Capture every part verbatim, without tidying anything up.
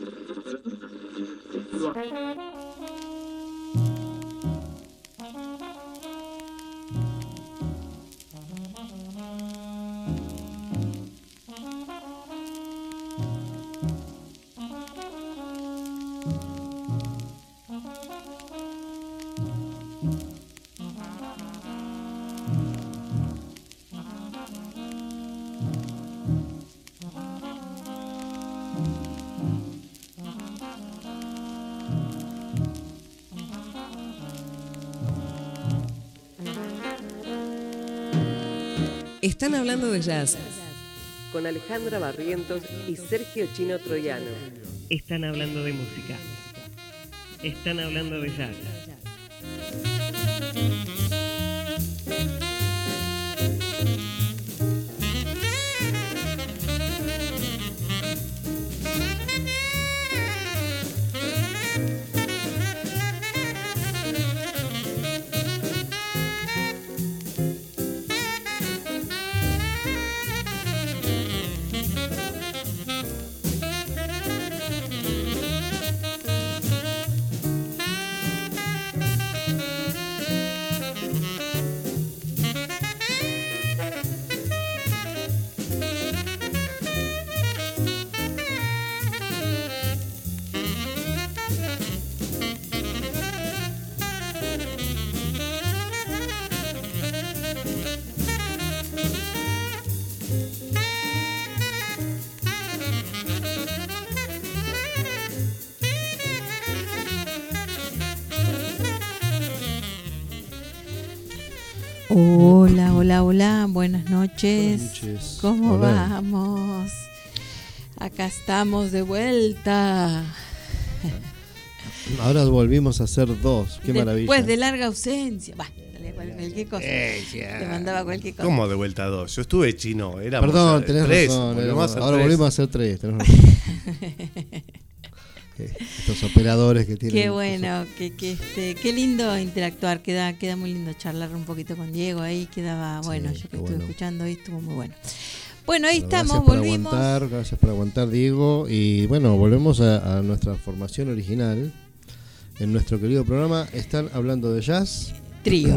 Están hablando de jazz con Alejandra Barrientos y Sergio Chino Troiano. Están hablando de música. Están hablando de jazz. Hola, hola, hola, buenas noches. Buenas noches. ¿Cómo Hola. vamos? Acá estamos de vuelta. Ahora volvimos a ser dos, qué maravilla. Después de larga ausencia. Bah, dale, cualquier cosa. Eh, ya. Te mandaba cualquier cosa. ¿Cómo de vuelta a dos? Yo estuve chino, éramos Perdón, eh, tenés tres, razón. volvimos éramos- a ser ahora tres. volvimos a ser tres. tenés razón. Eh, Estos operadores que tienen. Qué bueno, que, que este, qué lindo interactuar, queda, queda muy lindo charlar un poquito con Diego ahí, quedaba, bueno, Sí, yo que qué estuve bueno. escuchando ahí estuvo muy bueno. Bueno, ahí Bueno, estamos, gracias por volvimos. aguantar, gracias por aguantar, Diego. Y bueno, volvemos a, a nuestra formación original. En nuestro querido programa están hablando de jazz. Trío.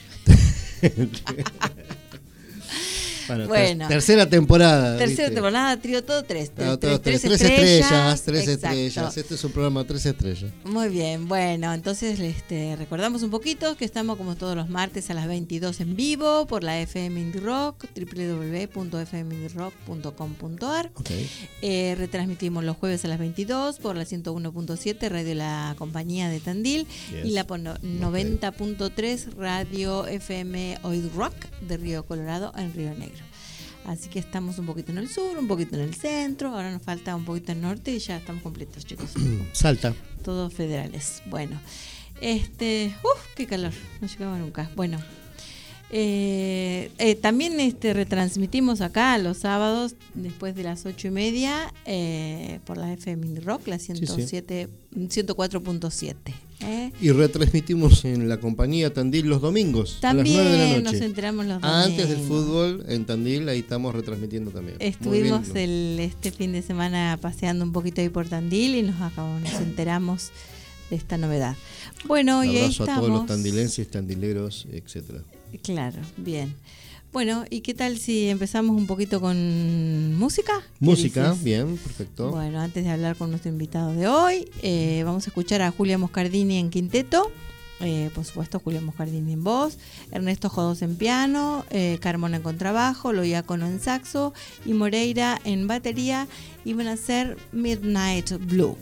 Bueno, Bueno. ter- tercera temporada. Tercera ¿viste? temporada, trío todo tres. Ah, Tres, todos tres, tres, tres tres estrellas. estrellas, tres Exacto. estrellas. Este es un programa tres estrellas. Muy bien, bueno, entonces este, recordamos un poquito que estamos como todos los martes a las veintidós en vivo por la F M Indie Rock, doble u doble u doble u punto f m indie rock punto com punto a r. Okay. Eh, retransmitimos los jueves a las veintidós por la ciento uno punto siete Radio La Compañía de Tandil Yes. y la por no- noventa punto tres Radio F M Oid Rock de Río Colorado en Río Negro. Así que estamos un poquito en el sur, un poquito en el centro, ahora nos falta un poquito en el norte y ya estamos completos, chicos. Salta. Todos federales. Bueno, este, uff, qué calor, no llegaba nunca. Bueno, eh, eh, también este retransmitimos acá los sábados después de las ocho y media eh, por la F M Indie Rock, la ciento siete, ciento cuatro punto siete. ¿eh? Y retransmitimos en la compañía Tandil los domingos También a las nueve de la nos noche. enteramos los domingos. Antes del fútbol en Tandil, ahí estamos retransmitiendo también. Muy Estuvimos bien. el, este fin de semana paseando un poquito ahí por Tandil y nos acabamos, nos enteramos de esta novedad. Bueno, Un y ahí abrazo a estamos. todos los tandilenses, tandileros, etcétera. Claro, bien. Bueno, ¿y qué tal si empezamos un poquito con música? ¿Qué Música, dices? bien, perfecto. Bueno, antes de hablar con nuestro invitado de hoy, eh, vamos a escuchar a Julia Moscardini en quinteto, eh, por supuesto Julia Moscardini en voz, Ernesto Jodós en piano, eh, Carmona en contrabajo, Loiacono en saxo y Moreira en batería, y van a hacer Midnight Blue.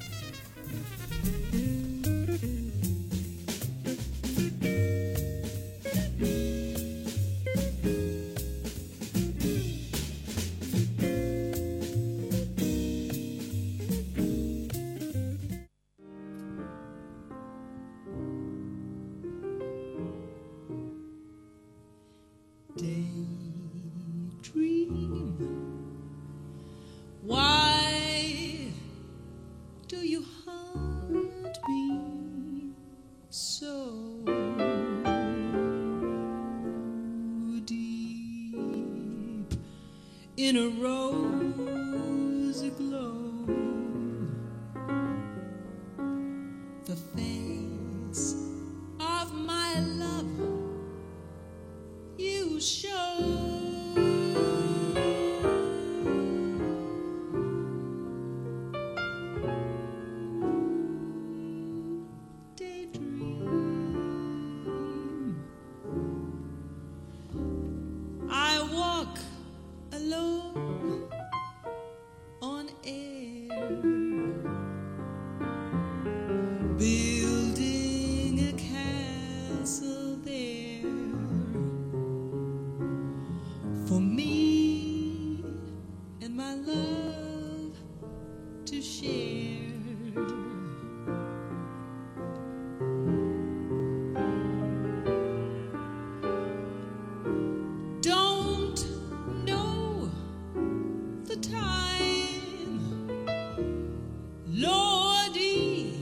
Daydream. Why do you haunt me so deep in a rose glow? building a castle there for me and my love to share. Don't know the time, Lordy,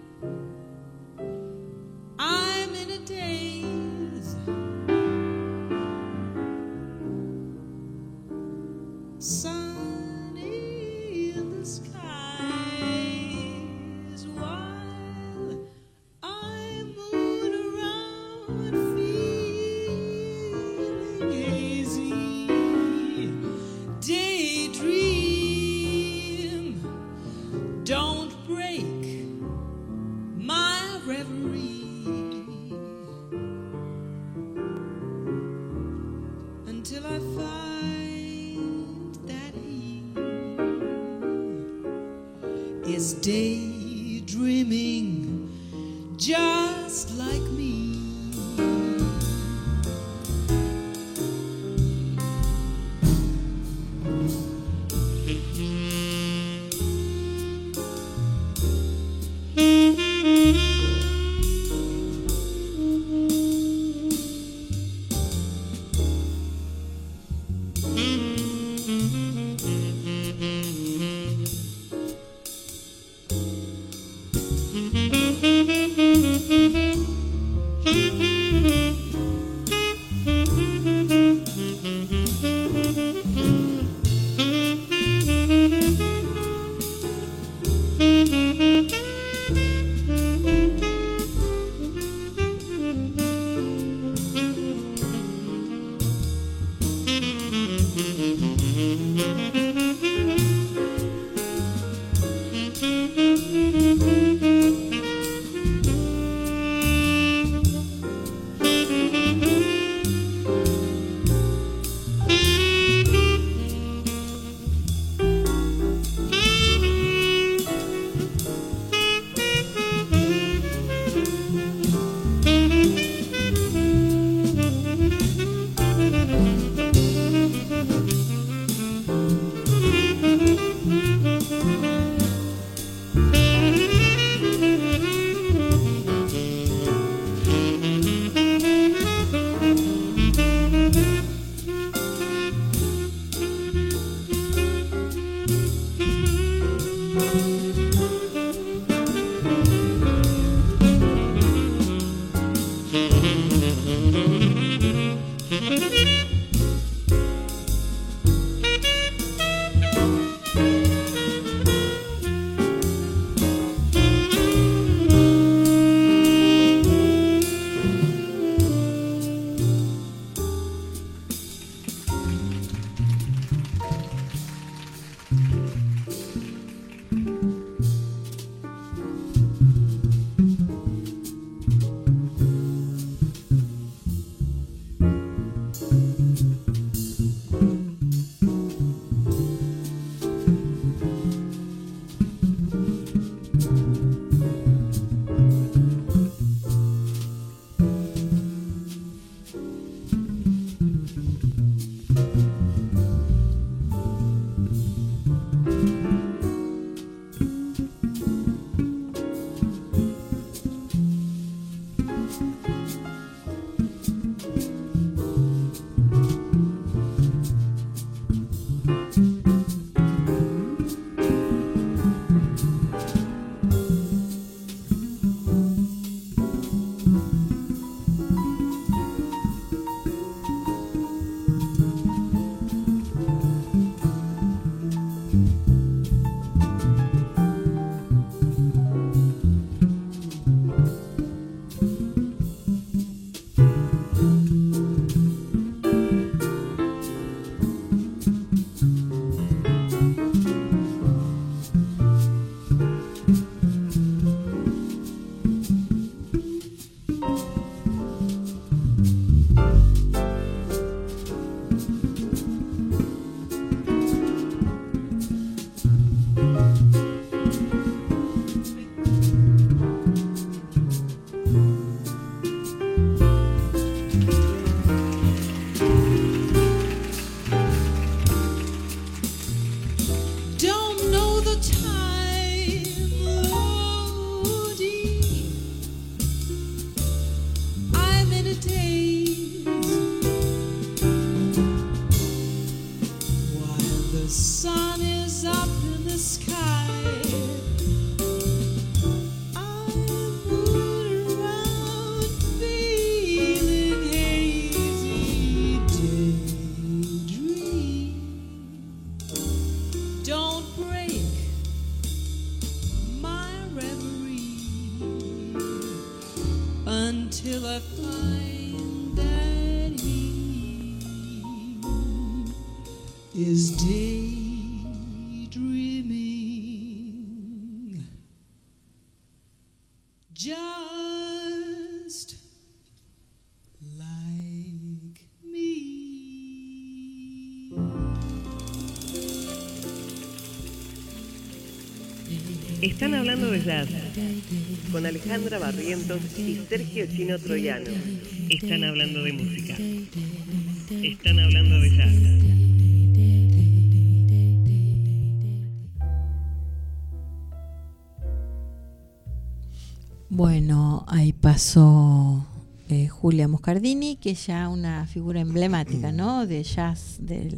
I'm in a daze. Sunny in the skies while I moon around feeling hazy. Daydream, don't break my reverie until I find that he is daydreaming just like me. until I find that he is daydreaming, just like me. Están hablando de jazz con Alejandra Barrientos y Sergio Chino Troyano. Están hablando de música. Están hablando de jazz. Bueno, ahí pasó eh, Julia Moscardini, que es ya una figura emblemática, ¿no? De jazz del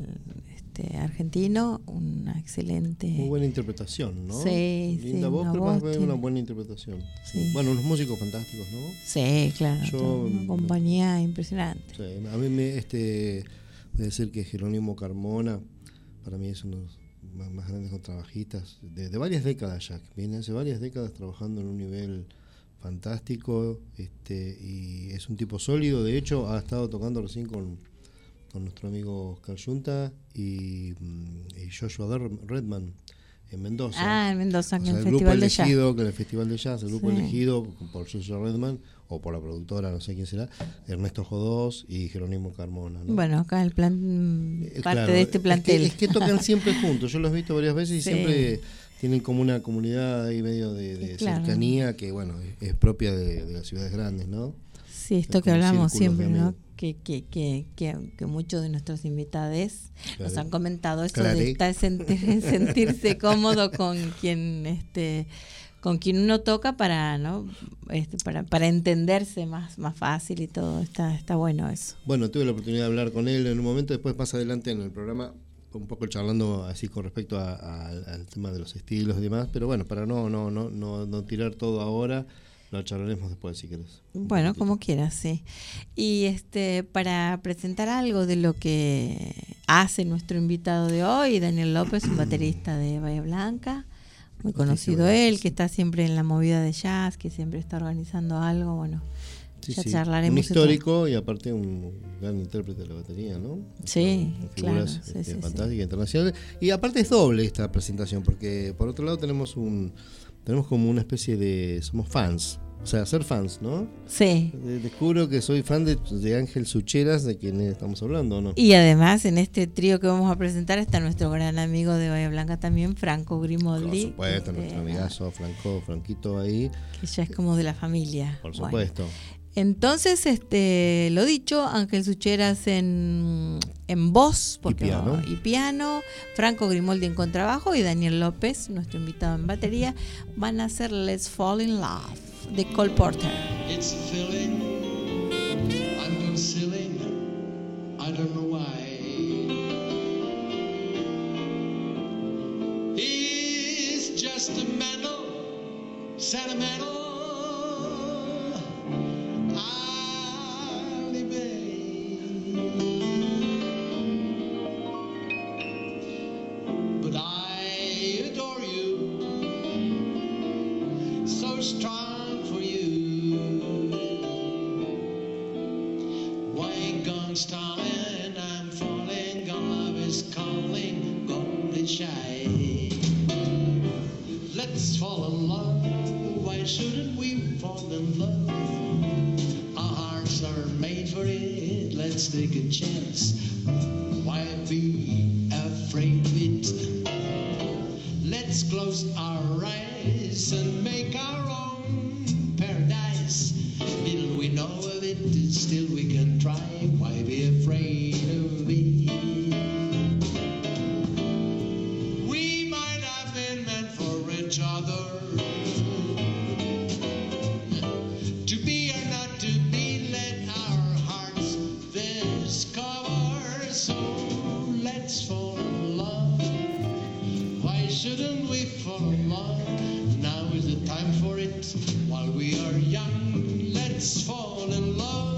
este, argentino, una excelente. Muy buena interpretación, ¿no? Sí, Linda sí, voz, una pero voz más bien tiene- una buena interpretación. Sí. Bueno, unos músicos fantásticos, ¿no? Sí, claro, Yo- toda una compañía impresionante. Sí, a mí me, este, voy a decir que Jerónimo Carmona, para mí es uno de los más, más grandes contrabajistas de, de varias décadas ya, que viene hace varias décadas trabajando en un nivel fantástico, este, y es un tipo sólido. De hecho, ha estado tocando recién con, con nuestro amigo Oscar Yunta y, mm, y Joshua Der- Redman en Mendoza. Ah, en Mendoza, O en sea, el el grupo Festival de Jazz. elegido, que el Festival de Jazz, el grupo Sí. elegido por Joshua Redman o por la productora, no sé quién será, Ernesto Jodós y Jerónimo Carmona, ¿no? Bueno, acá el plan, Eh, parte claro, de este es que- plantel. Es que, tocan siempre juntos, yo los he visto varias veces y Sí. siempre tienen como una comunidad ahí medio de, de Claro. cercanía que, bueno, es, es propia de, de las ciudades grandes, ¿no? Sí, esto Es que como hablamos círculos de siempre, ¿no? amigos. Que, que, que, que, que muchos de nuestros invitados nos Claro. han comentado esto Claro. de estar sentir- sentirse cómodo con quien este con quien uno toca para no este, para, para entenderse más, más fácil y todo. Está, está bueno eso. Bueno, tuve la oportunidad de hablar con él en un momento, después más adelante en el programa, un poco charlando así con respecto a- a- al tema de los estilos y demás, pero bueno, para no, no, no, no, no tirar todo ahora, lo charlaremos después si querés. Un Bueno, poquitito. como quieras, sí. Y este para presentar algo de lo que hace nuestro invitado de hoy, Daniel López, un baterista de Bahía Blanca, muy conocido gracias. él, que está siempre en la movida de jazz, que siempre está organizando algo, bueno, Sí, ya sí. charlaremos. Un de todo. histórico y aparte un gran intérprete de la batería, ¿no? Sí, Con claro, figuras sí, este, sí, sí. fantásticas, internacionales. Y aparte es doble esta presentación, porque por otro lado tenemos un tenemos como una especie de... somos fans, o sea, ser fans, ¿no? Sí. De- Descubro que soy fan de, de Ángel Sucheras, de quien estamos hablando, ¿o no? Y además en este trío que vamos a presentar está nuestro gran amigo de Bahía Blanca también, Franco Grimoldi. Por supuesto, este, nuestro amigazo Franco, Franquito ahí, que ya es como de la familia. por Bueno. supuesto. Entonces, este, lo dicho, Ángel Sucheras en, en voz porque Y piano. y piano, Franco Grimoldi en contrabajo y Daniel López, nuestro invitado en batería, van a hacer Let's Fall in Love de Cole Porter. It's a feeling I'm concealing. I don't know why. He's just a mental, sentimental alibi. But I adore you, so strong for you. Why gone stalling? I'm falling. Gone love is calling. Gone be shy. Let's fall in love. Why shouldn't we fall in love? Our hearts are made for it. Let's take a chance. Why be afraid of it? Let's close our eyes and make our own paradise. Little we know of it, still we can try. Why be afraid of it? We might have been meant for each other. To be or not to be, let our hearts discover. So let's fall in love. Why shouldn't we fall in love? Now is the time for it. While we are young, let's fall in love.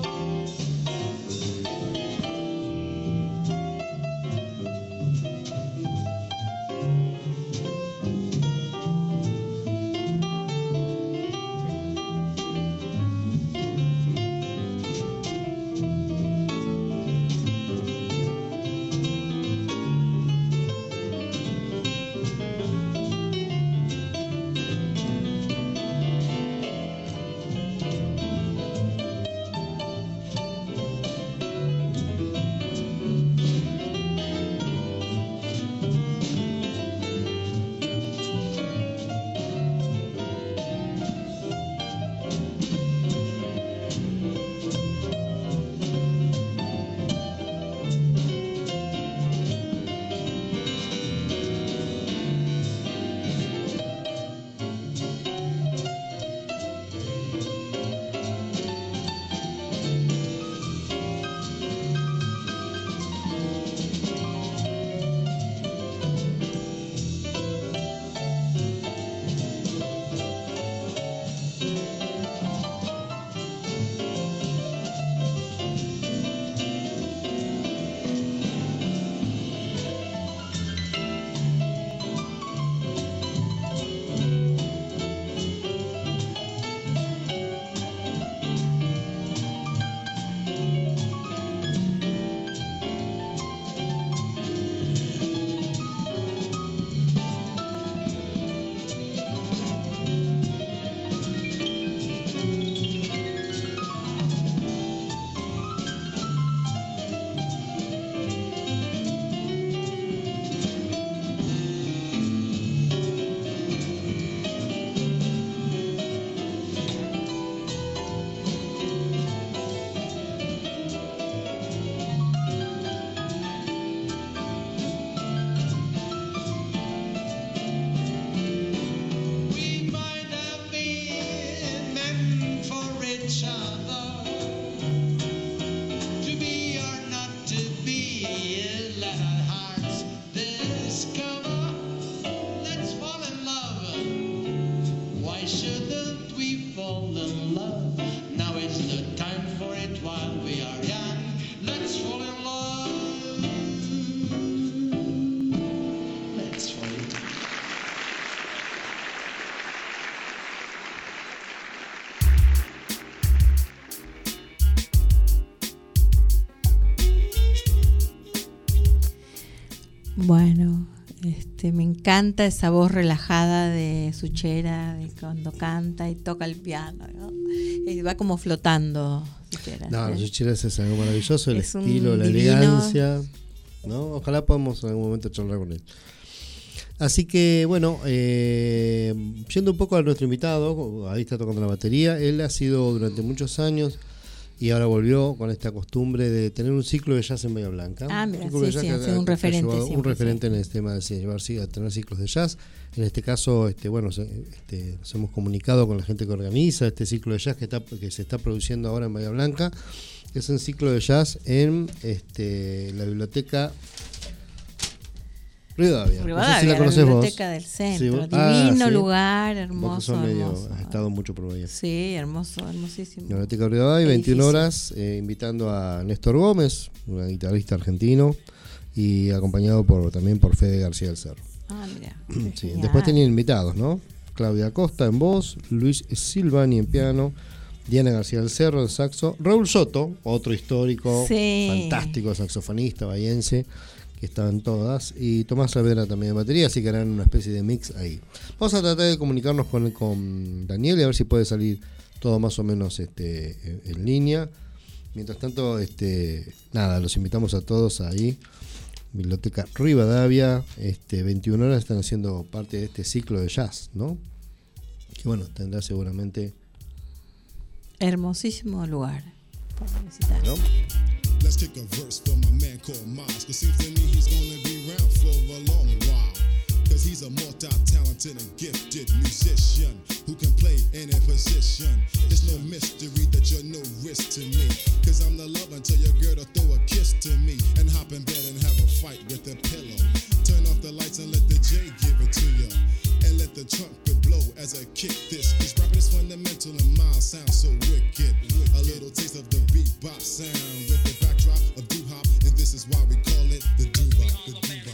Bueno, este, me encanta esa voz relajada de Suchera, de cuando canta y toca el piano, ¿no? Y va como flotando Suchera. No, ¿sí? Suchera es algo maravilloso, el Es un estilo, la divino. elegancia, ¿no? Ojalá podamos en algún momento charlar con él. Así que, bueno, eh, yendo un poco a nuestro invitado, ahí está tocando la batería. Él ha sido durante muchos años y ahora volvió con esta costumbre de tener un ciclo de jazz en Bahía Blanca. Ah, mira, ciclo de sí, jazz sí, que ha sido un que ha referente llevado- siempre, un referente sí. en el tema de sí, llevar sí, a tener ciclos de jazz. En este caso, este, bueno, se- este, nos hemos comunicado con la gente que organiza este ciclo de jazz que, está, que se está produciendo ahora en Bahía Blanca. Es un ciclo de jazz en este, la biblioteca Rivadavia. Rivadavia, no sé si la la conoces vos. biblioteca del centro. Sí, vos- ah, Divino sí. lugar, Vos que hermoso, sos medio, hermoso. has estado mucho por ahí. Sí, hermoso, hermosísimo. La biblioteca Rivadavia, veintiuna Edificio. horas, eh, invitando a Néstor Gómez, un guitarrista argentino, y acompañado por también por Fede García del Cerro. Ah, mira. Sí. Genial. Después tenían invitados, ¿no? Claudia Costa en voz, Luis Silvani en piano, Diana García del Cerro en saxo, Raúl Soto, otro histórico, Sí. fantástico saxofonista bahiense, que estaban todas, y Tomás Saavedra también en batería, así que harán una especie de mix ahí. Vamos a tratar de comunicarnos con, con Daniel y a ver si puede salir todo más o menos este, en, en línea. Mientras tanto, este, nada, los invitamos a todos ahí. Biblioteca Rivadavia, este, veintiuna horas están haciendo parte de este ciclo de jazz, ¿no? Que bueno, tendrá seguramente, Hermosísimo lugar para visitar. ¿no? Let's kick a verse for my man called Miles. Cause seems to me he's gonna be around for a long while. Cause he's a multi-talented and gifted musician who can play any position. It's no mystery that you're no risk to me. Cause I'm the love until your girl to throw a kiss to me and hop in bed and have a fight with a pillow. Turn off the lights and let the J give it to you. And let the trumpet blow as I kick this. Cause rapping is fundamental and Miles sounds so wicked. A little taste of the bebop sound with the backdrop of doo-hop. And this is why we call it the doo-bop, the doo-bop.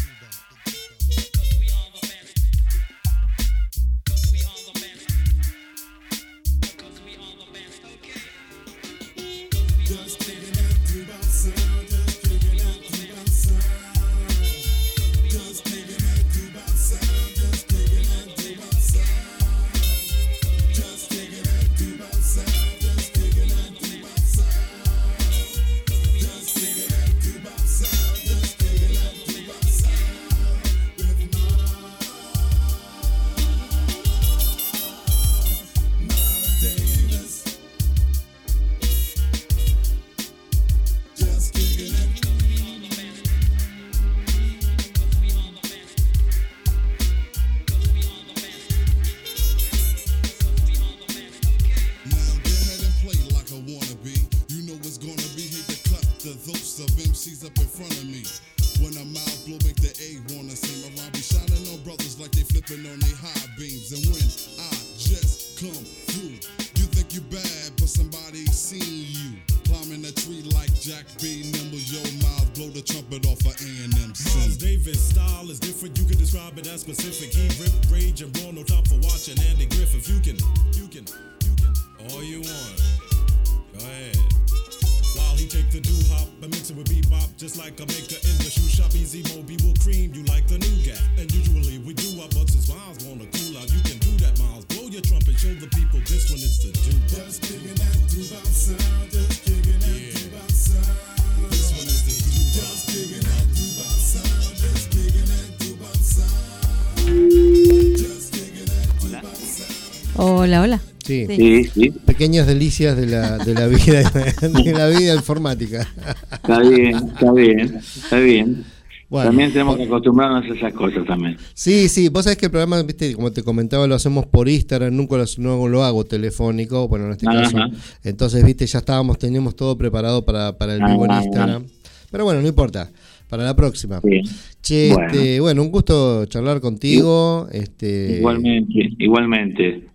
Just kicking that doo-bop sound, just kicking that doo-bop sound. Just kicking that doo-bop sound, just kicking that doo-bop sound. Just kicking that doo-bop sound, just kicking that doo-bop sound. Just kicking that doo-bop sound, just kicking that doo-bop sound. With Miles, Miles Davis. Just kicking it. Now go ahead and play like a wannabe. You know it's gonna be hate to cut the those of M Cs up in front of me. When I'm out, blow make the A wanna sing around. Be shining on brothers like they flipping on they high beams. And when I just come through, you think you bad, but somebody seen you. Climbing a tree like Jack B. Nimble, yo, Miles, blow the trumpet off of A and M. Miles Davis' style is different, you can describe it as specific. He ripped rage and brawn, no time for watching Andy Griffith. You can, you can, you can, all you want. Go ahead. While he take the doo-hop and mix it with bebop, just like a maker in the shoe shop. Easy Moby will cream you like the nougat. And usually we do our but since Miles wanna cool out, you can do that, Miles. Blow your trumpet, show the people this one is the doo-bop. Just kicking that doo-bop sound, just kicking that Yeah. doo-bop sound. This one is the doo-bop. Just kicking that doo-bop sound, just kicking that doo-bop sound. Just kicking that doo-bop sound. Hola, hola. Sí. Sí, sí, Pequeñas delicias de la, de la vida de la vida informática. está bien, está bien, está bien. Bueno, También tenemos que acostumbrarnos a esas cosas también. sí, sí, vos sabés que el programa, viste, como te comentaba, lo hacemos por Instagram, nunca lo, no lo hago telefónico, bueno, en este Ajá. caso. Entonces, viste, ya estábamos, teníamos todo preparado para, para el vivo en Ah. Instagram. Pero bueno, no importa, para la próxima. Sí. Che, Bueno. este, bueno, un gusto charlar contigo. Este, Igualmente, igualmente.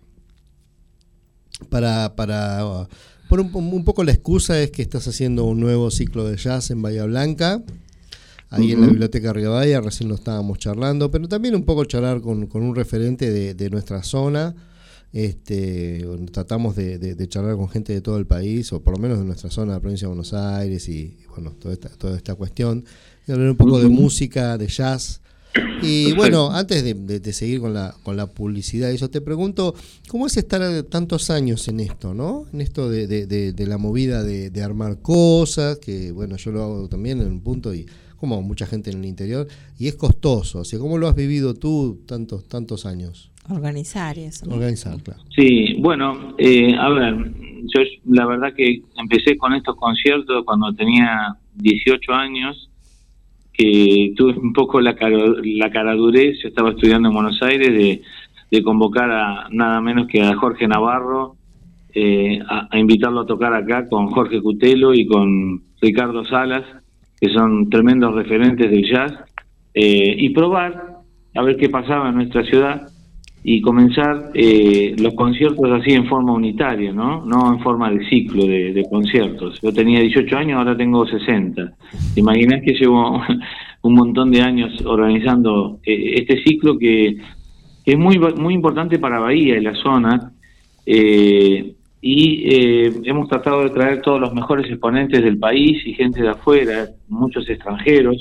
para, para por un, un poco la excusa es que estás haciendo un nuevo ciclo de jazz en Bahía Blanca, ahí en la Ujú. Biblioteca Rivadavia, recién lo estábamos charlando, pero también un poco charlar con, con un referente de, de nuestra zona, Este, tratamos de, de, de charlar con gente de todo el país, o por lo menos de nuestra zona, la provincia de Buenos Aires, y, y bueno, toda esta, toda esta cuestión, y hablar un poco de música, de jazz. Y bueno, antes de, de, de seguir con la, con la publicidad, eso te pregunto, ¿cómo es estar tantos años en esto, no? En esto de, de, de, de la movida de, de armar cosas, que bueno, yo lo hago también en un punto, y como mucha gente en el interior, y es costoso. O sea, ¿cómo lo has vivido tú tantos, tantos años? Organizar y eso, ¿no? Organizar, claro. Sí, bueno, eh, a ver, yo la verdad que empecé con estos conciertos cuando tenía dieciocho años, que tuve un poco la, caro, la caradurez, yo estaba estudiando en Buenos Aires, de, de convocar a nada menos que a Jorge Navarro, eh, a, a invitarlo a tocar acá con Jorge Cutelo y con Ricardo Salas, que son tremendos referentes del jazz, eh, y probar a ver qué pasaba en nuestra ciudad, y comenzar eh, los conciertos así en forma unitaria, ¿no? No en forma de ciclo de, de conciertos. Yo tenía dieciocho años, ahora tengo sesenta. ¿Te imaginas que llevo un montón de años organizando eh, este ciclo que, que es muy muy importante para Bahía y la zona? Eh, y eh, hemos tratado de traer todos los mejores exponentes del país y gente de afuera, muchos extranjeros.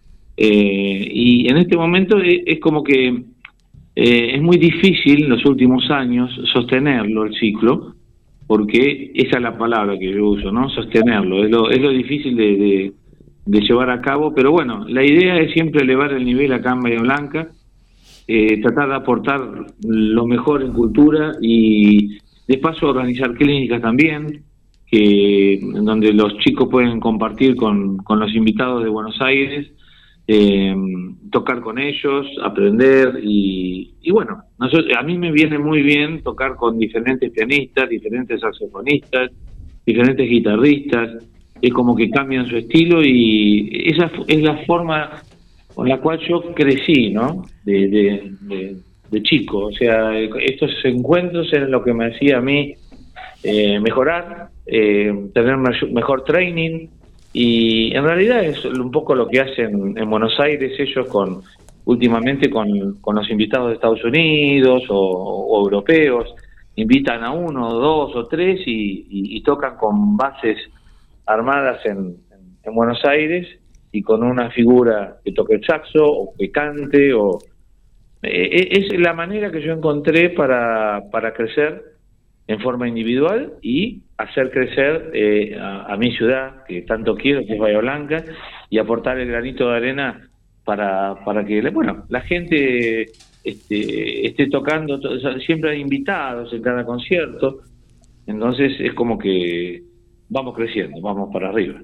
Eh, y en este momento es, es como que Eh, es muy difícil en los últimos años sostenerlo, el ciclo, porque esa es la palabra que yo uso, ¿no? Sostenerlo. Es lo, es lo difícil de, de, de llevar a cabo, pero bueno, la idea es siempre elevar el nivel acá en Bahía Blanca, eh, tratar de aportar lo mejor en cultura y de paso organizar clínicas también, que en donde los chicos pueden compartir con, con los invitados de Buenos Aires, Eh, tocar con ellos, aprender y, y bueno, nosotros, a mí me viene muy bien tocar con diferentes pianistas, diferentes saxofonistas, diferentes guitarristas, es como que cambian su estilo y esa es la forma con la cual yo crecí, ¿no? De, de, de, de chico, o sea, estos encuentros eran lo que me hacía a mí eh, mejorar, eh, tener mejor training. Y en realidad es un poco lo que hacen en Buenos Aires ellos con últimamente con, con los invitados de Estados Unidos o, o europeos. Invitan a uno, dos o tres y, y, y tocan con bases armadas en, en, en Buenos Aires y con una figura que toque el saxo o que cante. O eh, es la manera que yo encontré para, para crecer en forma individual y hacer crecer eh, a, a mi ciudad, que tanto quiero, que es Bahía Blanca, y aportar el granito de arena para, para que bueno, la gente este, esté tocando, siempre hay invitados en cada concierto, entonces es como que vamos creciendo, vamos para arriba.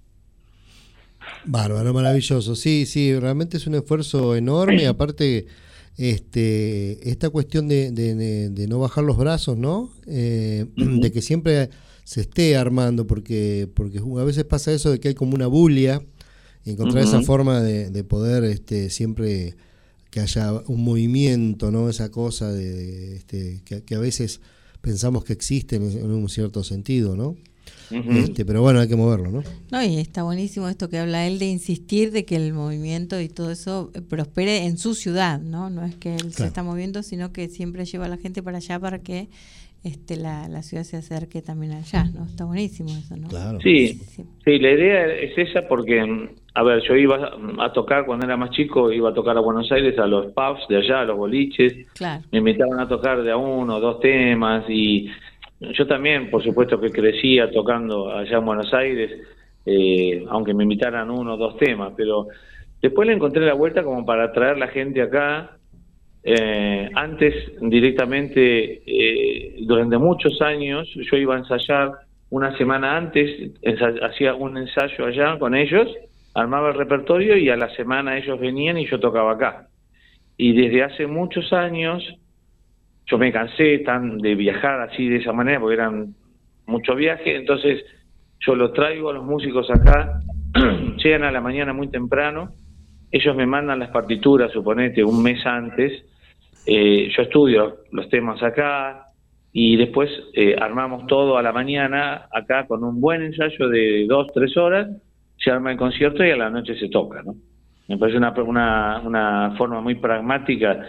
Bárbaro, maravilloso, sí, sí, realmente es un esfuerzo enorme, aparte este esta cuestión de, de, de, de no bajar los brazos, ¿no? Eh, de que siempre se esté armando, porque porque a veces pasa eso de que hay como una bulia, y encontrar uh-huh. esa forma de, de poder este siempre que haya un movimiento, ¿no? Esa cosa de, de este que, que a veces pensamos que existe en, en un cierto sentido, ¿no? Uh-huh. Este, pero bueno, hay que moverlo, ¿no? No, y está buenísimo esto que habla él de insistir de que el movimiento y todo eso prospere en su ciudad, ¿no? No es que él claro. se está moviendo, sino que siempre lleva a la gente para allá para que este la, la ciudad se acerque también allá, ¿no? Está buenísimo eso, ¿no? Claro. Sí, sí, sí, la idea es esa porque, a ver, yo iba a tocar cuando era más chico, iba a tocar a Buenos Aires, a los pubs de allá, a los boliches, claro. me invitaban a tocar de a uno, dos temas y yo también, por supuesto que crecía tocando allá en Buenos Aires, eh, aunque me invitaran uno o dos temas, pero después le encontré la vuelta como para traer la gente acá. Eh, antes, directamente, eh, durante muchos años, yo iba a ensayar una semana antes, hacía un ensayo allá con ellos, armaba el repertorio y a la semana ellos venían y yo tocaba acá. Y desde hace muchos años yo me cansé tan de viajar así de esa manera, porque eran muchos viajes, entonces yo los traigo a los músicos acá, llegan a la mañana muy temprano, ellos me mandan las partituras, suponete, un mes antes, eh, yo estudio los temas acá, y después eh, armamos todo a la mañana, acá con un buen ensayo de dos, tres horas, se arma el concierto y a la noche se toca, ¿no? Me parece una, una, una forma muy pragmática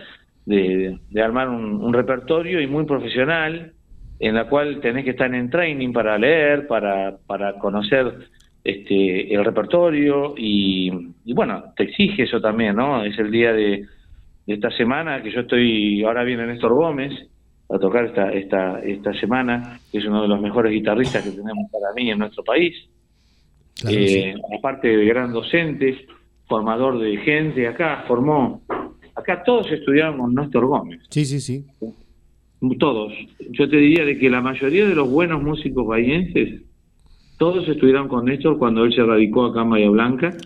de, de armar un, un repertorio y muy profesional, en la cual tenés que estar en training para leer, para, para conocer este el repertorio y, y bueno, te exige eso también, ¿no? Es el día de, de esta semana que yo estoy, ahora viene Néstor Gómez a tocar esta, esta, esta semana, que es uno de los mejores guitarristas que tenemos para mí en nuestro país. Claro, eh, sí. Aparte de gran docente, formador de gente, acá formó, acá todos estudiaron con Néstor Gómez. Sí, sí, sí. Todos. Yo te diría de que la mayoría de los buenos músicos bahienses, todos estuvieron con Néstor cuando él se radicó acá en Bahía Blanca,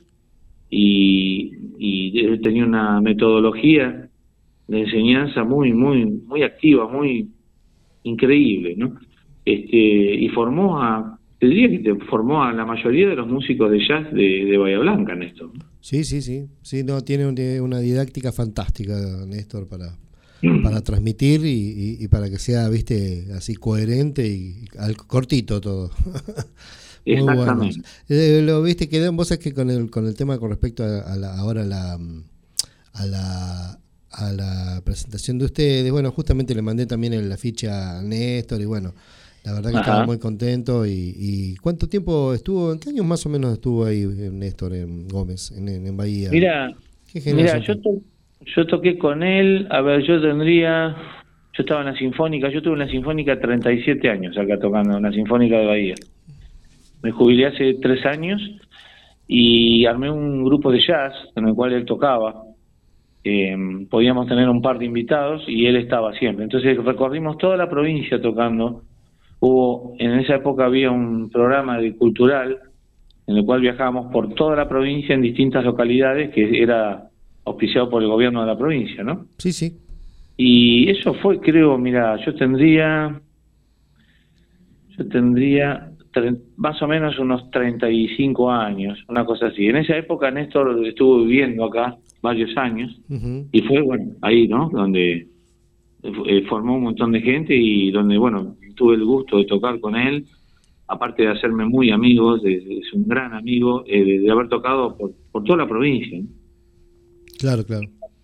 y, y él tenía una metodología de enseñanza muy, muy, muy activa, muy increíble, ¿no? Este, y formó a, te diría que te formó a la mayoría de los músicos de jazz de, de Bahía Blanca, Néstor. Sí, sí, sí. Sí, no, tiene una didáctica fantástica, Néstor, para, para transmitir y, y, y para que sea, viste, así coherente y al cortito todo. Exactamente. Bueno. Eh, lo viste que vos sabés que con el con el tema con respecto a, a la, ahora a la a la a la presentación de ustedes, bueno, justamente le mandé también el afiche a Néstor y bueno, la verdad que Ajá. estaba muy contento. Y, y ¿cuánto tiempo estuvo? ¿En qué años más o menos estuvo ahí Néstor en Gómez, en, en, en Bahía? Mira, mira yo, to yo toqué con él, a ver, yo tendría, yo estaba en la Sinfónica, yo tuve en la Sinfónica treinta y siete años acá tocando, en la Sinfónica de Bahía. Me jubilé hace tres años y armé un grupo de jazz en el cual él tocaba. Eh, podíamos tener un par de invitados y él estaba siempre. Entonces recorrimos toda la provincia tocando. Hubo, en esa época había un programa de cultural en el cual viajábamos por toda la provincia en distintas localidades que era auspiciado por el gobierno de la provincia, ¿no? Sí, sí. Y eso fue, creo, mira, yo tendría, yo tendría más o menos unos treinta y cinco años, una cosa así. En esa época Néstor estuvo viviendo acá varios años uh-huh. y fue, bueno, ahí, ¿no? Donde eh, formó un montón de gente y donde, bueno, tuve el gusto de tocar con él, aparte de hacerme muy amigos, de, de, es un gran amigo, eh, de, de haber tocado por, por toda la provincia, ¿no? Claro, claro.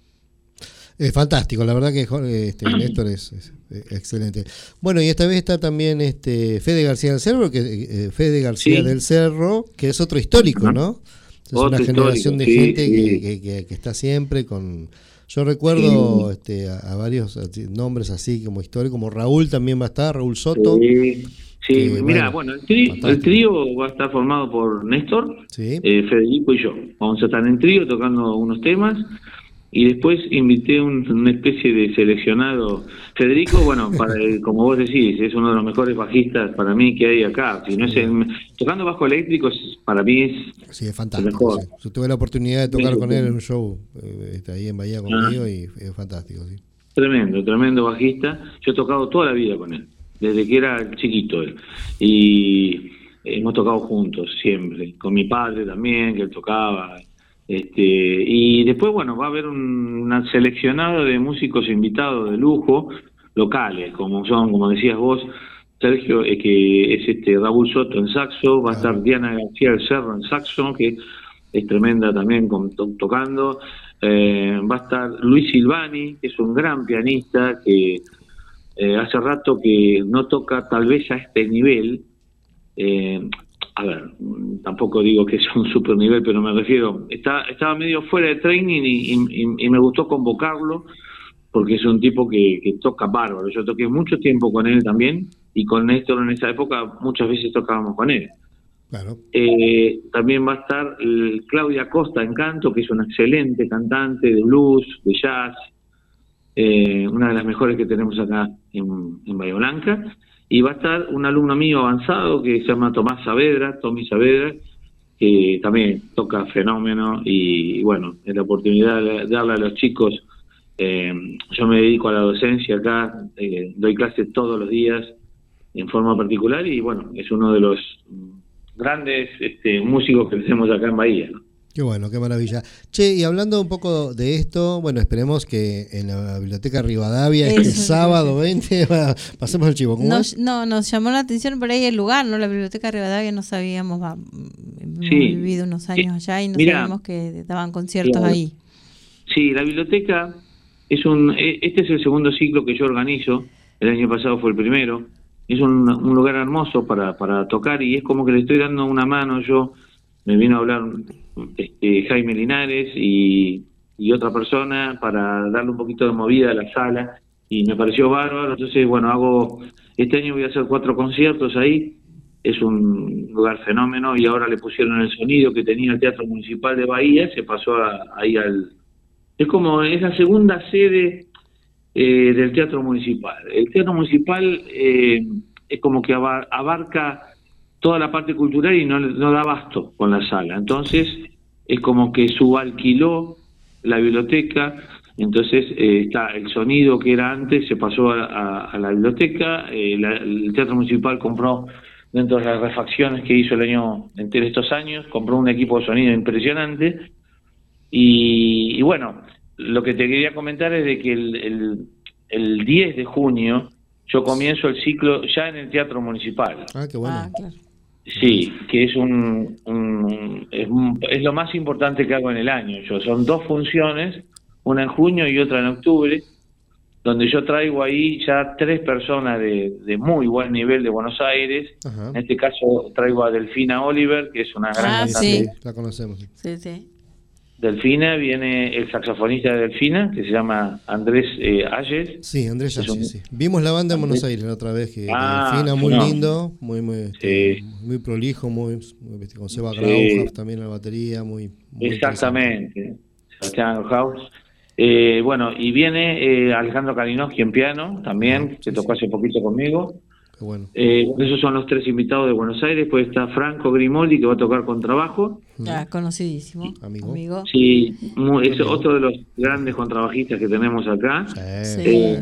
Es fantástico, la verdad que este, Néstor es, es, es excelente. Bueno, y esta vez está también este Fede García del Cerro, que eh, Fede García sí. del Cerro, que es otro histórico, ¿no? Es otro una generación de sí, gente sí. Que, que, que, que está siempre con... Yo recuerdo sí. este, a, a varios así, nombres así como históricos, como Raúl también va a estar, Raúl Soto. Sí, sí. Eh, mira, bueno, bueno el, tri, el trío va a estar formado por Néstor, sí. eh, Federico y yo. Vamos a estar en trío tocando unos temas. Y después invité un, una especie de seleccionado. Federico, bueno, para, como vos decís, es uno de los mejores bajistas para mí que hay acá. Si no es el, tocando bajo eléctrico, para mí es, sí, es fantástico. Sí. Yo tuve la oportunidad de tocar sí, con él en un show eh, ahí en Bahía conmigo ah. y es fantástico. Sí. Tremendo, tremendo bajista. Yo he tocado toda la vida con él, desde que era chiquito él. Y hemos tocado juntos siempre. Con mi padre también, que él tocaba. Este, y después, bueno, va a haber un, un seleccionado de músicos invitados de lujo, locales, como son, como decías vos, Sergio, eh, que es este Raúl Soto en saxo, va a estar Diana García del Cerro en saxo, que es tremenda también con, to, tocando, eh, va a estar Luis Silvani, que es un gran pianista, que eh, hace rato que no toca tal vez a este nivel, eh, a ver, tampoco digo que sea un super nivel, pero me refiero, está, estaba medio fuera de training y, y, y me gustó convocarlo porque es un tipo que, que toca bárbaro. Yo toqué mucho tiempo con él también y con Néstor en esa época muchas veces tocábamos con él. Claro. Eh, también va a estar el Claudia Costa en canto, que es una excelente cantante de blues, de jazz, eh, una de las mejores que tenemos acá en, en Bahía Blanca. Y va a estar un alumno mío avanzado que se llama Tomás Saavedra, Tommy Saavedra, que también toca fenómeno y, y bueno, es la oportunidad de darle a los chicos, eh, yo me dedico a la docencia acá, eh, doy clases todos los días en forma particular y bueno, es uno de los grandes este, músicos que tenemos acá en Bahía, ¿no? Qué bueno, qué maravilla. Che, y hablando un poco de esto, bueno, esperemos que en la Biblioteca Rivadavia este sábado veinte, pasemos el chivo. ¿Cómo no, es? no, nos llamó la atención por ahí el lugar, ¿no? La Biblioteca Rivadavia no sabíamos, va, hemos sí. vivido unos años allá y no Mirá, sabíamos que daban conciertos claro. ahí. Sí, la biblioteca es un, este es el segundo ciclo que yo organizo, el año pasado fue el primero, es un, un lugar hermoso para, para tocar y es como que le estoy dando una mano. Yo me vino a hablar este, Jaime Linares y, y otra persona para darle un poquito de movida a la sala y me pareció bárbaro. Entonces, bueno, hago este año voy a hacer cuatro conciertos ahí. Es un lugar fenómeno y ahora le pusieron el sonido que tenía el Teatro Municipal de Bahía, se pasó a, ahí al... Es como, es la segunda sede eh, del Teatro Municipal. El Teatro Municipal eh, es como que abar, abarca toda la parte cultural y no, no da abasto con la sala. Entonces, es como que subalquiló la biblioteca, entonces eh, está el sonido que era antes, se pasó a, a, a la biblioteca, eh, la, el Teatro Municipal compró, dentro de las refacciones que hizo el año, entre estos años, compró un equipo de sonido impresionante. Y, y bueno, lo que te quería comentar es de que el, el, el diez de junio yo comienzo el ciclo ya en el Teatro Municipal. Ah, qué bueno. Ah, claro. Sí, que es un, un, es un es lo más importante que hago en el año. Yo son dos funciones, una en junio y otra en octubre, donde yo traigo ahí ya tres personas de, de muy buen nivel de Buenos Aires. Ajá. En este caso traigo a Delfina Oliver, que es una gran Ah, cantante. sí. La conocemos. Sí, sí. Delfina, viene el saxofonista de Delfina, que se llama Andrés eh, Ayes. Sí, Andrés Es un- Yassi, sí. Vimos la banda en Andrés- Buenos Aires la otra vez, que Ah, Delfina, muy no. lindo, muy muy, este, Sí. muy prolijo, muy, muy viste, con Seba Sí. Grauhaus también en la batería, muy, muy Exactamente, Sebastián House. Eh, bueno, y viene eh, Alejandro Kalinowski en piano, también, que tocó hace poquito conmigo. Qué bueno. Eh, esos son los tres invitados de Buenos Aires. Después está Franco Grimoldi, que va a tocar contrabajo. Ah, conocidísimo. Amigo. Amigo. Sí, muy- es otro de los grandes contrabajistas que tenemos acá. Sí. Eh,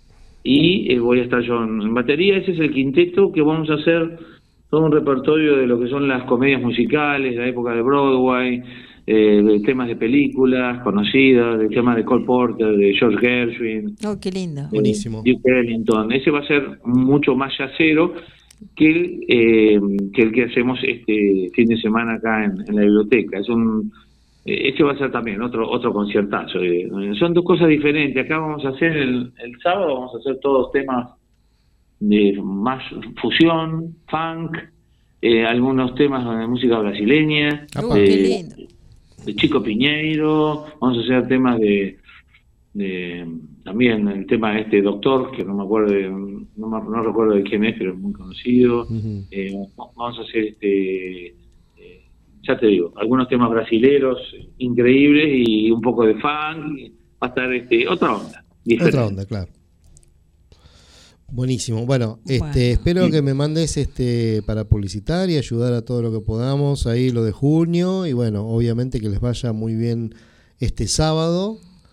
y eh, voy a estar yo en, en batería. Ese es el quinteto que vamos a hacer, todo un repertorio de lo que son las comedias musicales, la época de Broadway, eh, de temas de películas conocidas, de temas de Cole Porter, de George Gershwin, Oh, qué lindo. Buenísimo. Duke Ellington. Ese va a ser mucho más yacero que el, eh, que el que hacemos este fin de semana acá en, en la biblioteca. Es un eh, ese va a ser también otro otro conciertazo. Eh, son dos cosas diferentes. Acá vamos a hacer el, el sábado, vamos a hacer todos temas de más fusión, funk, eh, algunos temas de música brasileña, Oh, de, qué lindo. de Chico Piñeiro. Vamos a hacer temas de, de también el tema de este doctor, que no me acuerdo de, no, me- no recuerdo de quién es, pero es muy conocido. Ujú. Eh, vamos a hacer este eh, ya te digo, algunos temas brasileros increíbles y un poco de funk. Va a estar este otra onda diferente. Otra onda, claro. Buenísimo. Bueno, este, Bueno. espero que me mandes este para publicitar y ayudar a todo lo que podamos ahí lo de junio y bueno, obviamente que les vaya muy bien este sábado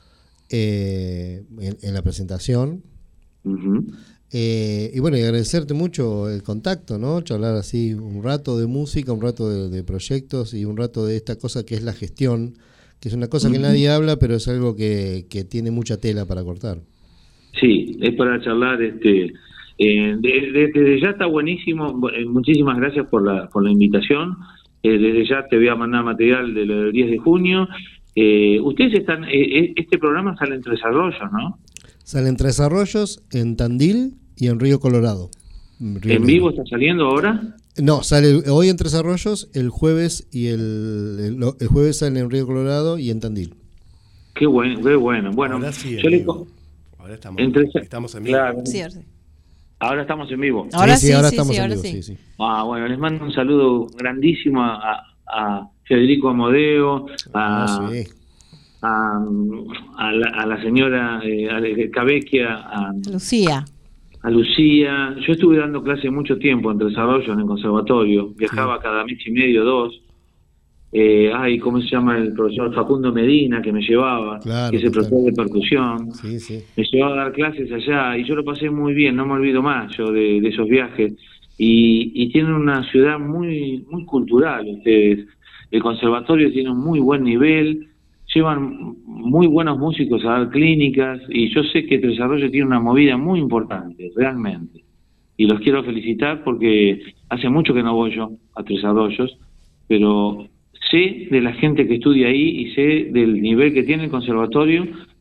eh, en, en la presentación. Ujú. Eh, y bueno, y agradecerte mucho el contacto, ¿no? Charlar así un rato de música, un rato de, de proyectos y un rato de esta cosa que es la gestión, que es una cosa que Ujú. nadie habla, pero es algo que, que tiene mucha tela para cortar. Sí, es para charlar. Este, eh, de- de- desde ya está buenísimo. Bu- eh, Muchísimas gracias por la, por la invitación. Eh, desde ya te voy a mandar material de lo del diez de junio. Eh, ustedes están, eh, eh, este programa sale en Tres Arroyos, ¿no? Sale en Tres Arroyos, en Tandil y en Río Colorado. Río ¿En Negro. vivo está saliendo ahora? No, sale hoy en Tres Arroyos, el jueves y el, el, el jueves sale en Río Colorado y en Tandil. Qué bueno, qué bueno. Bueno, Ahora sí, en yo le vivo. co- Ahora estamos, entre- estamos en vivo. claro, Sí, ahora sí. ahora estamos en vivo. Ahora sí, sí, ahora sí, estamos sí, en ahora vivo, sí. sí, sí. Ah, bueno, les mando un saludo grandísimo a, a Federico Amodeo, a, Ah, sí. a, a la, a la señora eh, a Cabecchia, a, Lucía. a Lucía. Yo estuve dando clase mucho tiempo en Tres Arroyos, en el conservatorio. Viajaba cada mes y medio, dos. Eh, ay, ¿cómo se llama el profesor? Facundo Medina, que me llevaba, Claro, que es el total. profesor de percusión. Sí, sí. Me llevaba a dar clases allá y yo lo pasé muy bien, no me olvido más yo de, de esos viajes. Y, y tienen una ciudad muy muy cultural ustedes. El conservatorio tiene un muy buen nivel, llevan muy buenos músicos a dar clínicas y yo sé que Tres Arroyos tiene una movida muy importante, realmente. Y los quiero felicitar porque hace mucho que no voy yo a Tres Arroyos, pero sé de la gente que estudia ahí y sé del nivel que tiene el conservatorio.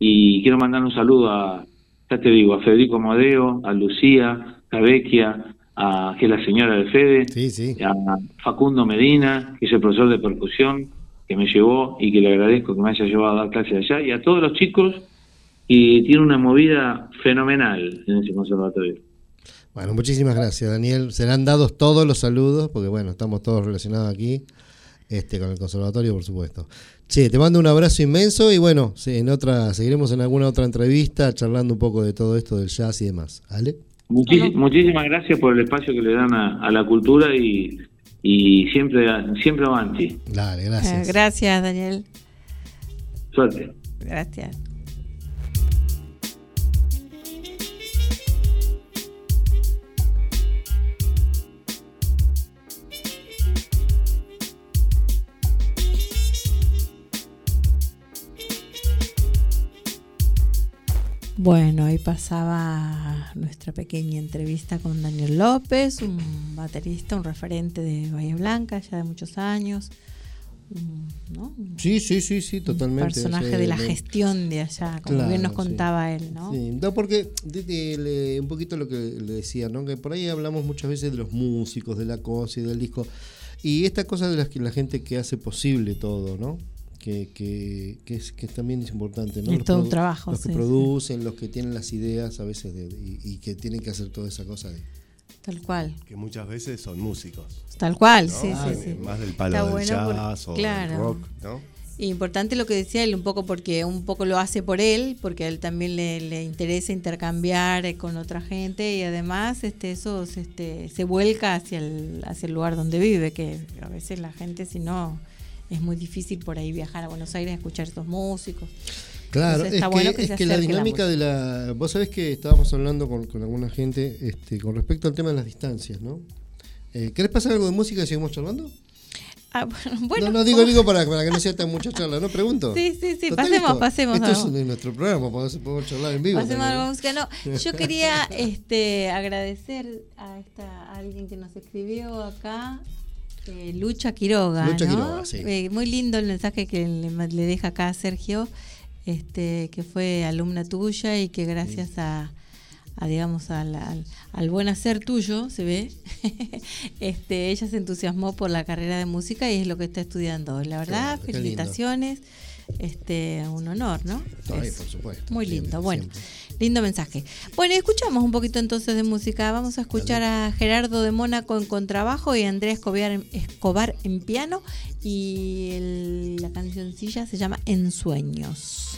y quiero mandar un saludo a, ya te digo, a Federico Modeo, a Lucía, a Vecchia, a, que es la señora de Fede, sí, sí. a Facundo Medina, que es el profesor de percusión, que me llevó y que le agradezco que me haya llevado a dar clases allá, y a todos los chicos, y tiene una movida fenomenal en ese conservatorio. Bueno, muchísimas gracias, Daniel. Serán dados todos los saludos, porque bueno, estamos todos relacionados aquí, este, con el conservatorio, por supuesto. Che, te mando un abrazo inmenso y bueno, en otra, seguiremos en alguna otra entrevista charlando un poco de todo esto del jazz y demás, ¿vale? Muchis- muchísimas gracias por el espacio que le dan a, a la cultura y, y siempre, siempre avanti. Dale, gracias. Eh, gracias, Daniel. Suerte. Gracias. Bueno, ahí pasaba nuestra pequeña entrevista con Daniel López, un baterista, un referente de Bahía Blanca, ya de muchos años, ¿no? Sí, sí, sí, sí, totalmente. Un personaje sí, de la de... gestión de allá, como claro, bien nos contaba sí. él, ¿no? Sí, no, porque de, de, de, un poquito lo que le decía, ¿no? Que por ahí hablamos muchas veces de los músicos, de la cosa y del disco, y esta cosa de las que la gente que hace posible todo, ¿no? Que, que, que, es, que también es importante, ¿no? Es los todo produ- un trabajo. Los que sí, producen, sí. los que tienen las ideas a veces de, de, y, y que tienen que hacer toda esa cosa de... Tal cual. Que muchas veces son músicos. Tal cual, ¿no? sí, ah, sí, sí. Más del palo Está del bueno jazz por, o claro. del rock, ¿no? Importante lo que decía él, un poco porque un poco lo hace por él, porque a él también le, le interesa intercambiar con otra gente y además este eso este, se vuelca hacia el, hacia el lugar donde vive, que a veces la gente si no... es muy difícil por ahí viajar a Buenos Aires a escuchar estos músicos. Claro, Entonces, está es que, bueno que, es se que la dinámica la de la... Vos sabés que estábamos hablando con, con alguna gente este, con respecto al tema de las distancias, ¿no? Eh, ¿Querés pasar algo de música y seguimos charlando? Ah, bueno, no, no, digo, digo para, para que no sea tan mucha charla, ¿no? Pregunto. Sí, sí, sí, Total, pasemos, esto, pasemos. Esto algo. es nuestro programa, podemos, podemos charlar en vivo. Pasemos también, algo de música. No, yo quería este, agradecer a, esta, a alguien que nos escribió acá. Eh, Lucha Quiroga, Lucha ¿no? Quiroga, sí. Eh, muy lindo el mensaje que le, le deja acá a Sergio, este, que fue alumna tuya y que gracias sí. a, a digamos al, al, al buen hacer tuyo, se ve, este, ella se entusiasmó por la carrera de música y es lo que está estudiando hoy. La verdad, claro, felicitaciones. Este, un honor, ¿no? Ay, por supuesto. Muy lindo, siempre, bueno, siempre. Lindo mensaje. Bueno, escuchamos un poquito entonces de música. Vamos a escuchar Dale. a Gerardo de Mónaco en contrabajo y a Andrea Escobar en, Escobar en piano y el, la cancioncilla se llama En Sueños.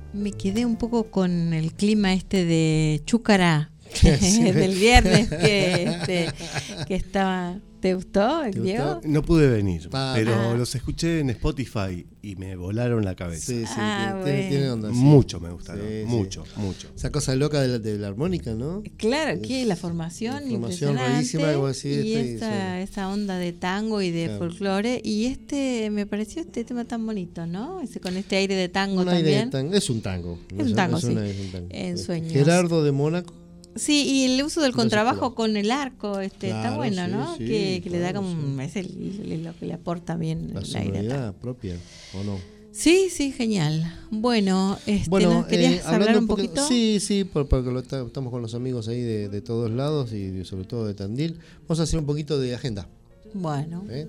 Me quedé un poco con el clima este de Chúcara del viernes que, este, que estaba. ¿Te gustó, ¿Te Diego? gustó? No pude venir, Ah. pero Ah. los escuché en Spotify y me volaron la cabeza. Sí, sí, Ah, tiene, bueno. tiene onda. Sí. Mucho me gustaron, Sí, sí. mucho, mucho. Esa cosa loca de la, de la armónica, ¿no? Claro, que la formación, la formación impresionante rarísima, algo así, y este, y esa, suena. esa onda de tango y de Claro. folclore y este me pareció este tema tan bonito, ¿no? Ese con este aire de tango Un aire de también. tango. Es un tango. Es un tango, sí. una- es un tango. En sueños. Gerardo de Mónaco. Sí, y el uso del No se contrabajo puede. con el arco, este, está Claro, bueno, sí, ¿no? sí, que, que le da claro, como un- sí. es el- el- lo que le aporta bien La el aire. sonoridad propia, ¿o no? Sí, sí, genial. Bueno, este, Bueno, ¿nos querías eh, hablar hablando un poquito- poquito? Sí, sí, por- porque lo está- estamos con los amigos ahí de, de todos lados y de- sobre todo de Tandil. Vamos a hacer un poquito de agenda. Bueno. ¿eh?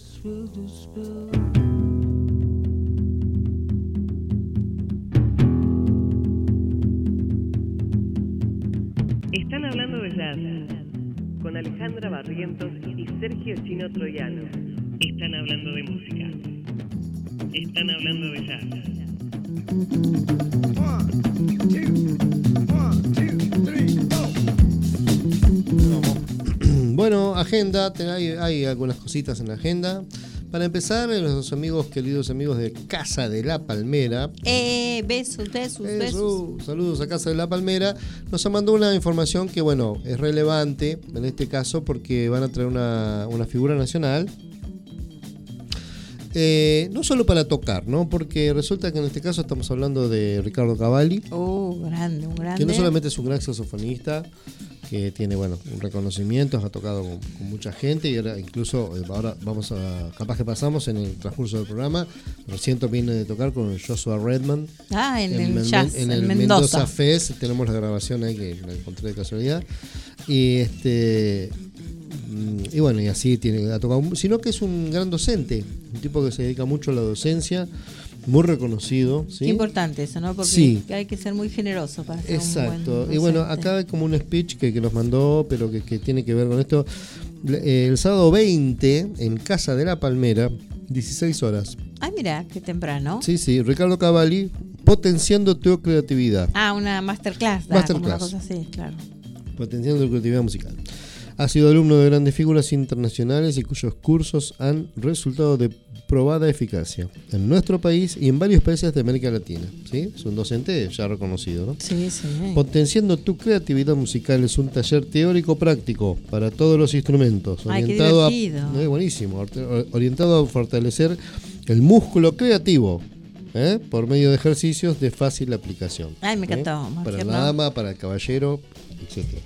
Están hablando de jazz con Alejandra Barrientos y Sergio Chino Troyano. Están hablando de música. Están hablando de jazz. Bueno, agenda, te- hay, hay algunas cositas en la agenda. Para empezar, eh, los amigos, queridos amigos de Casa de la Palmera. Eh, besos, besos, besos. Eso, saludos a Casa de la Palmera. Nos ha mandado una información que, bueno, es relevante en este caso porque van a traer una, una figura nacional. Eh, no solo para tocar, ¿no? Porque resulta que en este caso estamos hablando de Ricardo Cavalli, Oh, grande, un grande. que no solamente es un gran saxofonista, que tiene, bueno, un reconocimiento, ha tocado con, con mucha gente y ahora incluso, eh, ahora vamos a, capaz que pasamos en el transcurso del programa, recién viene de tocar con Joshua Redman. Ah, en, el Men- jazz, en en el Mendoza. Mendoza Fest, tenemos la grabación ahí que la encontré de casualidad. Y este mm, y bueno, y así tiene ha tocado, sino que es un gran docente, un tipo que se dedica mucho a la docencia, muy reconocido, ¿sí? Qué importante eso, ¿no? Porque Sí. hay que ser muy generoso para ser un Exacto. buen Y bueno, docente. acá hay como un speech que, que nos mandó, pero que, que tiene que ver con esto. Le- El sábado veinte, en Casa de la Palmera, dieciséis horas. Ay, mira, qué temprano. Sí, sí, Ricardo Cavalli, potenciando tu creatividad. Ah, una masterclass. da, Masterclass. Como una cosa así, claro. Potenciando tu creatividad musical. Ha sido alumno de grandes figuras internacionales y cuyos cursos han resultado de probada eficacia en nuestro país y en varios países de América Latina. ¿Sí? Es un docente ya reconocido, ¿no? Sí, sí. Potenciando tu creatividad musical es un taller teórico práctico para todos los instrumentos, Ay, qué orientado a, divertido. eh, buenísimo, or- orientado a fortalecer el músculo creativo, ¿eh? Por medio de ejercicios de fácil aplicación. Ay, me ¿eh? encantó, Para Marcelo. la dama, para el caballero, etcétera.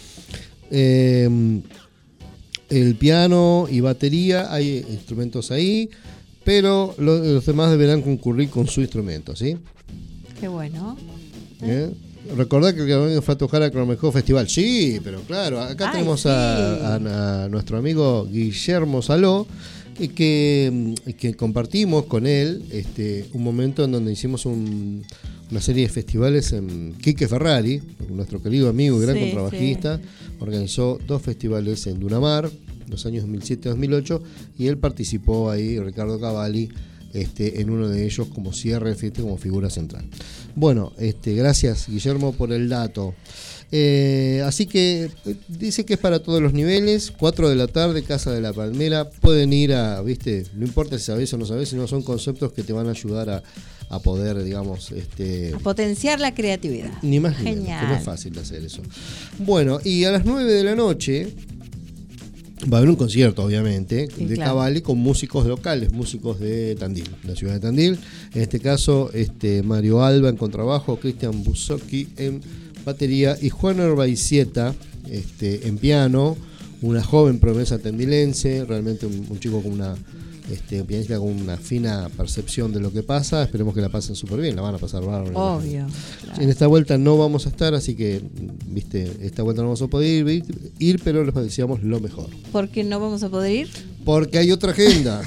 Eh, el piano y batería, hay instrumentos ahí, pero lo- los demás deberán concurrir con su instrumento, ¿sí? Qué bueno. ¿Eh? Recordá que el que fue a tocar a Cromejo Festival. Sí, pero claro, acá Ay, tenemos sí. a, a- a nuestro amigo Guillermo Saló, que, que, que compartimos con él este, un momento en donde hicimos un- una serie de festivales en Quique Ferrari, nuestro querido amigo y gran Sí, contrabajista, organizó dos festivales en Dunamar, los años dos mil siete dos mil ocho, y él participó ahí, Ricardo Cavalli, este, en uno de ellos como cierre de fiesta, como figura central. Bueno, este, gracias Guillermo por el dato. Eh, así que eh, dice que es para todos los niveles, cuatro de la tarde, Casa de la Palmera, pueden ir a, viste, no importa si sabés o no sabés, sino son conceptos que te van a ayudar a, a poder, digamos, este, A potenciar la creatividad. ni más ni menos, Genial. que no es fácil de hacer eso. Bueno, y a las nueve de la noche va a haber un concierto, obviamente, Sí, de claro. Cavalli con músicos locales, músicos de Tandil, la ciudad de Tandil. En este caso, este Mario Alba en contrabajo, Cristian Busocchi en batería y Juan Herbaicieta este, en piano, una joven promesa tandilense, realmente un, un chico con una este, un pianista con una fina percepción de lo que pasa. Esperemos que la pasen súper bien, la van a pasar bárbaro. Obvio. claro. En esta vuelta no vamos a estar, así que, viste, esta vuelta no vamos a poder ir, ir pero les deseamos lo mejor. ¿Por qué no vamos a poder ir? Porque hay otra agenda.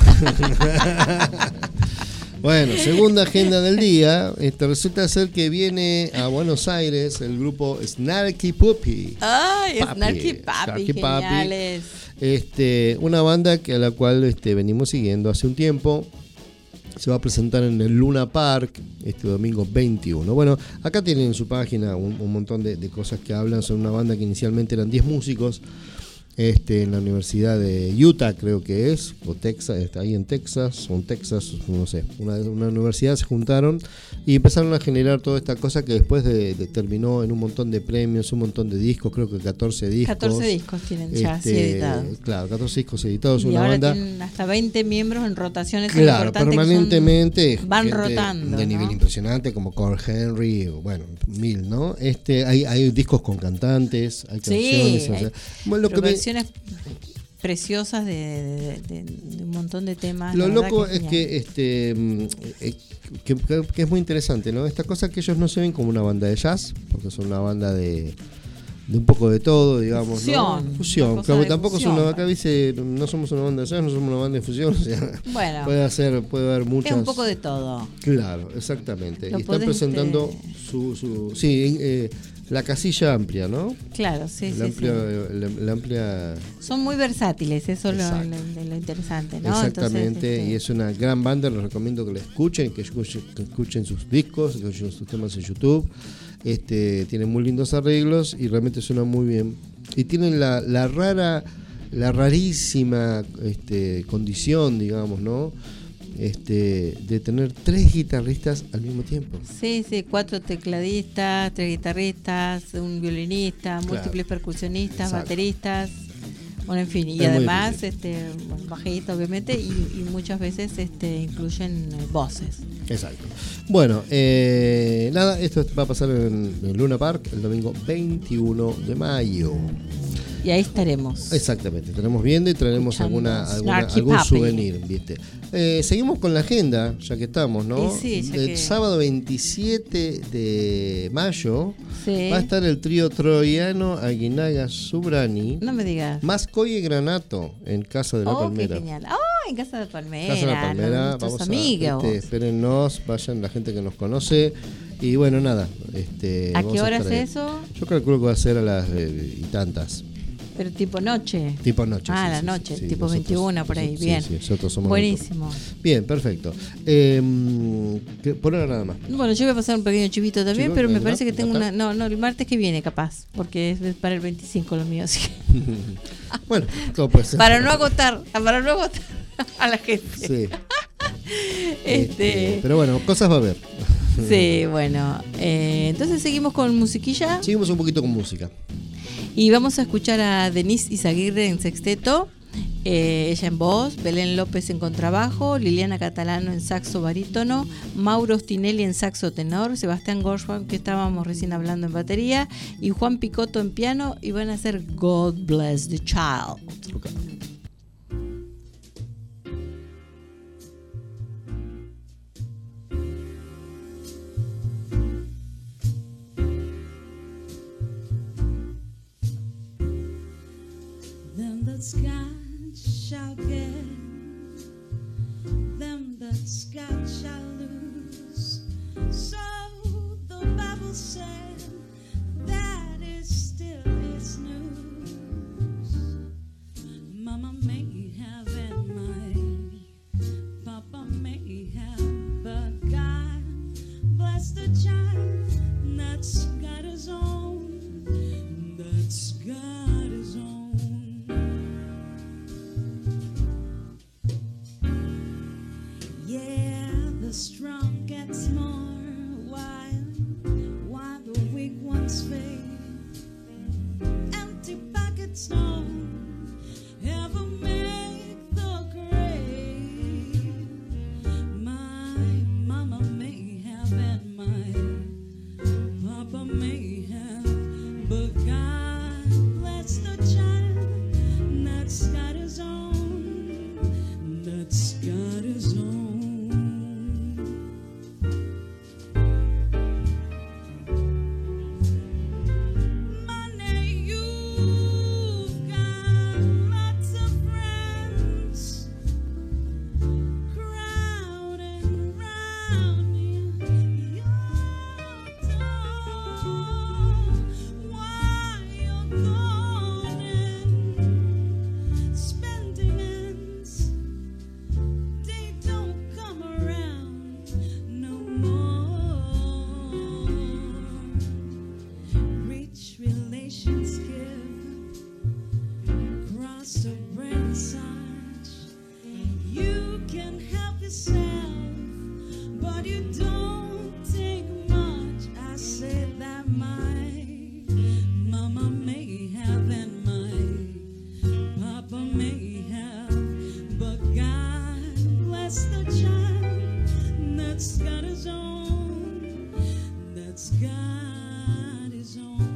Bueno, segunda agenda del día. Este, resulta ser que viene a Buenos Aires el grupo Snarky Puppy. Ay, Papi, Snarky Papi, Snarky Papi. geniales. Este, una banda que a la cual este, venimos siguiendo hace un tiempo. se va a presentar en el Luna Park este domingo veintiuno. Bueno, acá tienen en su página un, un montón de, de cosas que hablan sobre una banda que inicialmente eran diez músicos. Este, en la Universidad de Utah, creo que es, o Texas, está ahí en Texas, o en Texas, no sé, una, una universidad, se juntaron y empezaron a generar toda esta cosa que después de, de terminó en un montón de premios, un montón de discos, creo que catorce discos. catorce discos tienen ya este, así editados. Claro, catorce discos editados. Y una ahora banda. tienen hasta veinte miembros en rotaciones Claro, importantes. permanentemente. Son, van gente rotando. De ¿no? nivel impresionante, como Core Henry, bueno, mil, ¿no? Este, hay, hay discos con cantantes, hay canciones. Sí, o sea, hay bueno, lo que me- versiones preciosas de, de, de, de un montón de temas. Lo la verdad loco que es genial. que este mm, eh, que, que- que es muy interesante, ¿no? Esta cosa que ellos no se ven como una banda de jazz, porque son una banda de, de un poco de todo, digamos, Fusión, ¿no? Fusión. una cosa Claro, de tampoco fusión. son una, acá dice, no somos una banda de jazz, no somos una banda de fusión, o sea, Bueno, puede hacer, puede haber muchas. es un poco de todo. Claro, exactamente. Lo Y están podés, presentando este- su, su sí, eh, la casilla amplia, ¿no? Claro, sí, la, sí, amplia, sí. La, la amplia Son muy versátiles, eso es lo, Exacto. lo, lo interesante, ¿no? Exactamente, Entonces, este, y es una gran banda, les recomiendo que la escuchen, que escuchen, que escuchen sus discos, que escuchen sus temas en YouTube. Este, tienen muy lindos arreglos y realmente suenan muy bien. Y tienen la, la rara, la rarísima este, condición, digamos, ¿no? Este, de tener tres guitarristas al mismo tiempo. Sí, sí, cuatro tecladistas, tres guitarristas, un violinista, Claro. múltiples percusionistas, Exacto. bateristas, bueno, en fin, y Es muy además, difícil. este, bueno, bajista obviamente, y, y muchas veces este, incluyen eh, voces. Exacto. Bueno, eh, nada, esto va a pasar en, en Luna Park el domingo veintiuno de mayo. Y ahí estaremos. Exactamente, estaremos viendo y traeremos Escuchando alguna, alguna Snarky algún Puppy. souvenir, ¿viste? Eh, seguimos con la agenda, ya que estamos, ¿no? Y sí, ya el que- sábado veintisiete de mayo Sí. va a estar el trío troyano Aguinaga Subrani, No me digas. Mascoy y Granato en Casa de la Oh, qué Palmera. genial. Oh, en Casa de Palmera. Casa de la Palmera, nuestros vamos amigos. a, este, espérennos, vayan la gente que nos conoce. Y bueno, nada. Este, ¿A vamos qué hora estar es ahí. eso? Yo calculo que va a ser a las eh, y tantas. Pero tipo noche. Tipo noche. Ah, sí, la sí, noche, sí, sí, tipo nosotros- veintiuno por ahí, nosotros- bien. sí, sí, nosotros somos Buenísimo. Bien, perfecto. Eh, que- por ahora nada más. Bueno, yo voy a pasar un pequeño chivito también, Chivo, pero me ¿verdad? parece que tengo ¿Acá? una... No, no, el martes que viene capaz, porque es para el veinticinco lo mío. Así que- Bueno, todo puede ser. para no agotar, para no agotar a la gente. Sí. Este, Pero bueno, cosas va a haber. sí, bueno. eh, entonces seguimos con musiquilla Seguimos un poquito con música. y vamos a escuchar a Denise Izaguirre en sexteto, eh, ella en voz, Belén López en contrabajo, Liliana Catalano en saxo barítono, Mauro Stinelli en saxo tenor, Sebastián Gorschwam, que estábamos recién hablando, en batería, y Juan Picotto en piano, y van a hacer God Bless the Child. Okay. Them that sky shall get, them that sky shall lose. So the Bible said, that is still its news. Mama may have and my Papa may have, but God bless the child that's got his own, that's got his own. Yeah, the strong gets more wild, while the weak ones fade. Empty pockets don't ever make the grave. My mama may have and my papa may have, but God bless the child that's got his own, that's got his own. Money, you've got lots of friends crowding round you. You're that's got his own.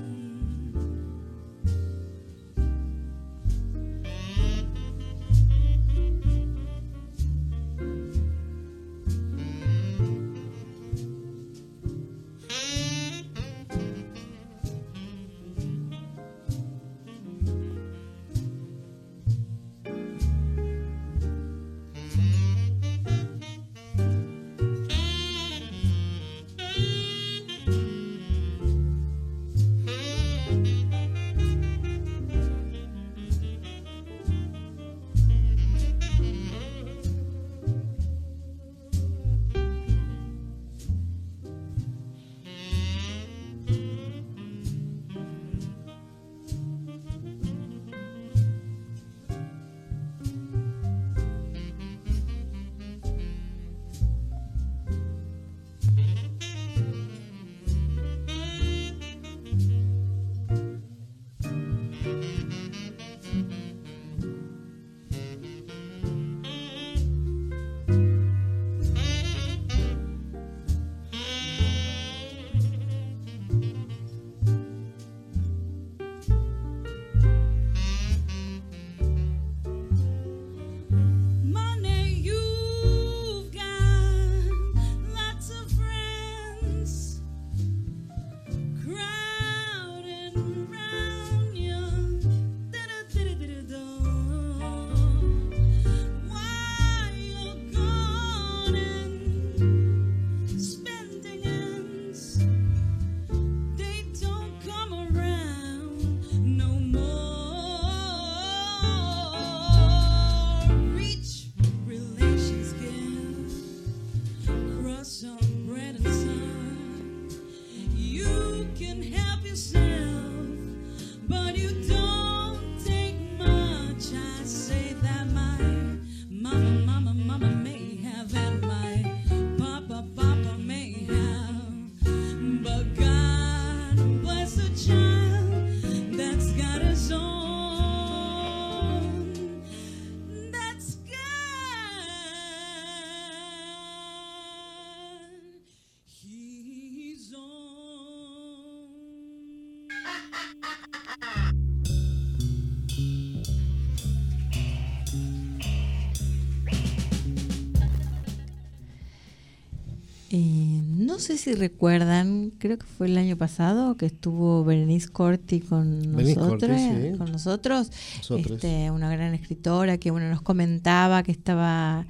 Eh, no sé si recuerdan, creo que fue el año pasado que estuvo Berenice Corti con Berenice nosotros, Corti, sí. con nosotros, Nosotros. Este, una gran escritora que bueno nos comentaba que estaba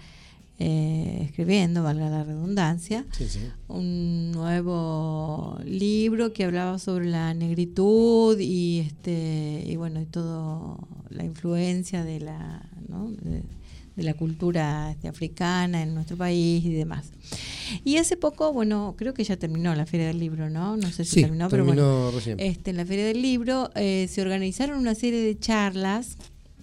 eh, escribiendo, valga la redundancia, Sí, sí. un nuevo libro que hablaba sobre la negritud y este y bueno y todo la influencia de la, ¿no? de, de la cultura este, africana en nuestro país y demás. Y hace poco, bueno, creo que ya terminó la Feria del Libro, ¿no? No sé si Sí, terminó, pero terminó bueno, recién. este, en la Feria del Libro eh, se organizaron una serie de charlas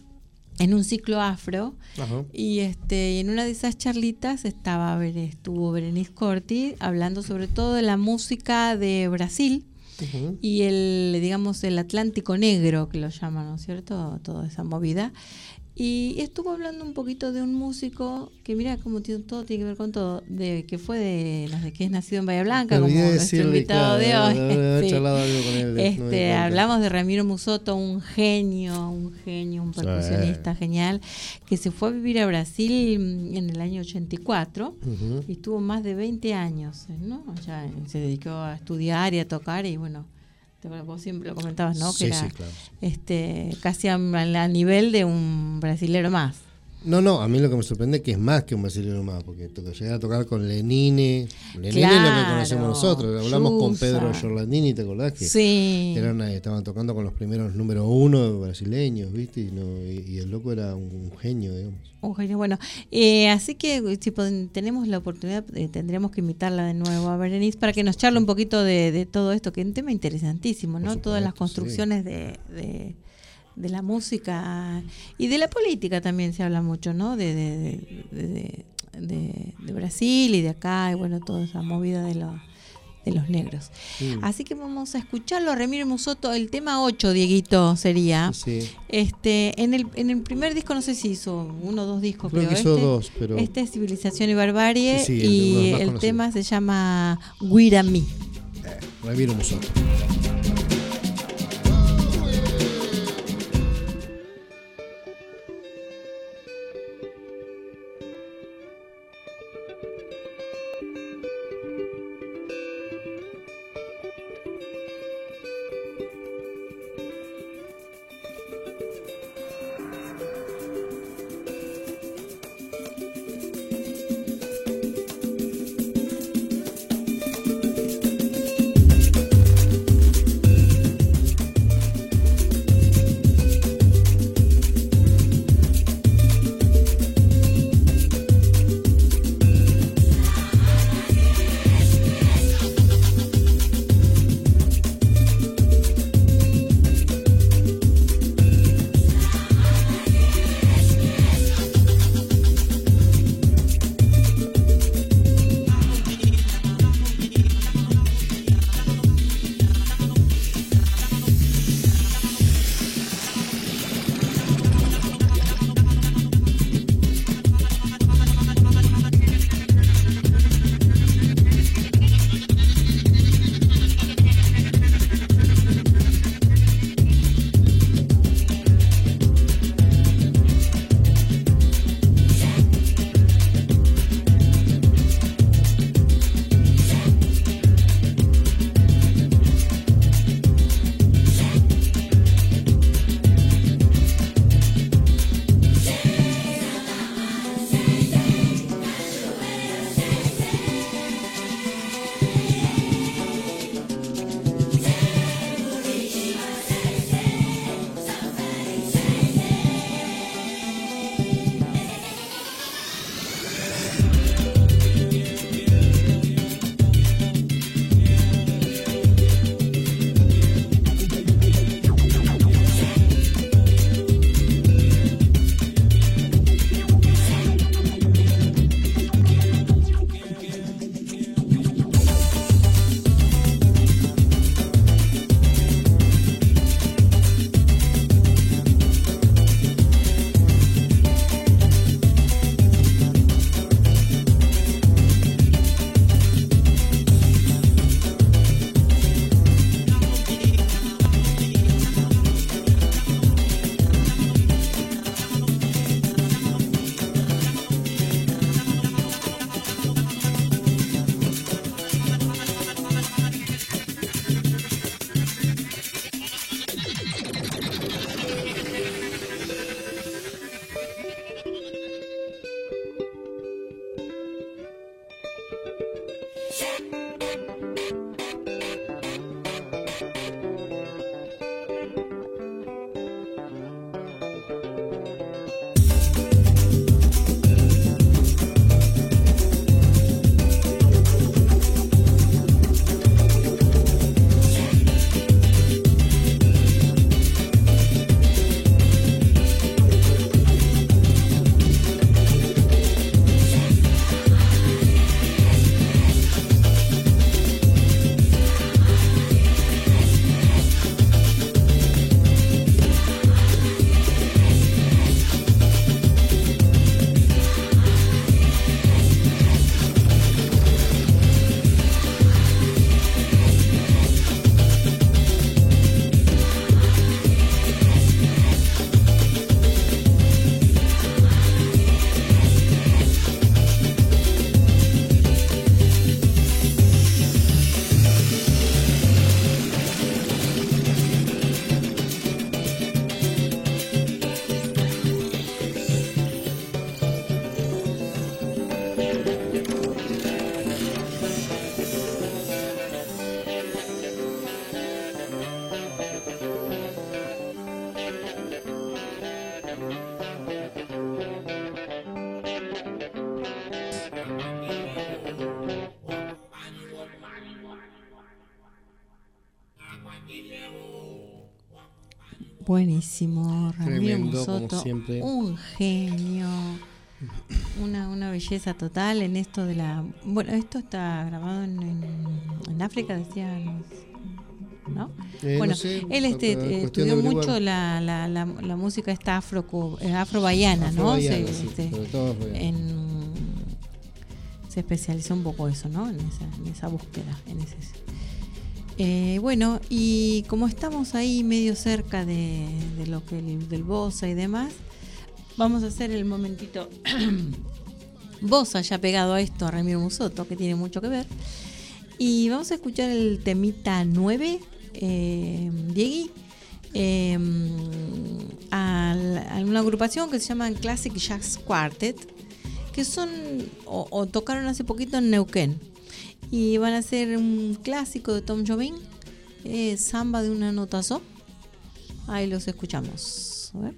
en un ciclo afro. Ajá. Y este y en una de esas charlitas estaba Bere- estuvo Berenice Corti hablando sobre todo de la música de Brasil Ujú. y el, digamos, el Atlántico Negro, que lo llaman, ¿no es cierto? Toda esa movida. Y estuvo hablando un poquito de un músico que mira cómo tiene, todo tiene que ver con todo, de que fue de no sé qué es nacido en Bahía Blanca, Me como olvidé nuestro decirle, invitado claro, de de hoy. haber Sí. charlado algo con él, no me di Este, cuenta. hablamos de Ramiro Musoto, un genio, un genio, un percusionista genial, que se fue a vivir a Brasil en el año ochenta y cuatro Ujú. y estuvo más de veinte años, ¿no? Ya se dedicó a estudiar y a tocar y bueno, te- vos siempre lo comentabas, ¿no? Sí, que era sí, claro. este casi a, a nivel de un brasilero más. No, no, a mí lo que me sorprende es que es más que un brasileño más, porque to- llegar a tocar con Lenine, Lenine es lo que Claro, conocemos nosotros, hablamos con Yusa. Pedro Giorlandini, ¿te acordás? Que Sí. eran, eh, estaban tocando con los primeros número uno brasileños, ¿viste? Y, no, y, y el loco era un, un genio, digamos. Un genio, bueno, eh, así que si pod- tenemos la oportunidad, eh, tendremos que invitarla de nuevo a Berenice para que nos charle un poquito de, de todo esto, que es un tema interesantísimo, ¿no? Por Todas las supuesto, construcciones de, de, de la música y de la política también se habla mucho, ¿no? De, de, de, de, de- de Brasil y de acá, y bueno, toda esa movida de los de los negros. Sí. Así que vamos a escucharlo a Ramiro Musoto, el tema ocho, Dieguito, sería. Sí. Este, en el en el primer disco no sé si hizo uno o dos discos, Creo creo. que hizo este, dos, pero- este es Civilización y Barbarie Sí, sí, el- y uno de los más el conocidos. tema se llama Guirami. Eh. Ramiro Musoto. Buenísimo, Ramiro Tremendo, como Musoto, siempre. un genio, una, una belleza total en esto de la... Bueno, esto está grabado en, en, en África, decían, ¿no? Eh, bueno, no sé, él este, otra eh, cuestión estudió de averiguar. mucho la, la, la, la música esta afro, eh, afro-baiana, ¿no? Afro-baiana, Se, sí, este, sobre todo afro-baiana. en, se especializó un poco eso, ¿no? En esa, en esa búsqueda, en ese... Eh, bueno, y como estamos ahí medio cerca de, de lo que del bossa y demás, vamos a hacer el momentito bossa ya pegado a esto, a Ramiro Musotto, que tiene mucho que ver. Y vamos a escuchar el temita nueve, eh, Diegui, eh, a, a una agrupación que se llama Classic Jazz Quartet, que son o, o tocaron hace poquito en Neuquén. Y van a hacer un clásico de Tom Jobim, eh, Samba de una nota so. Ahí los escuchamos. A ver.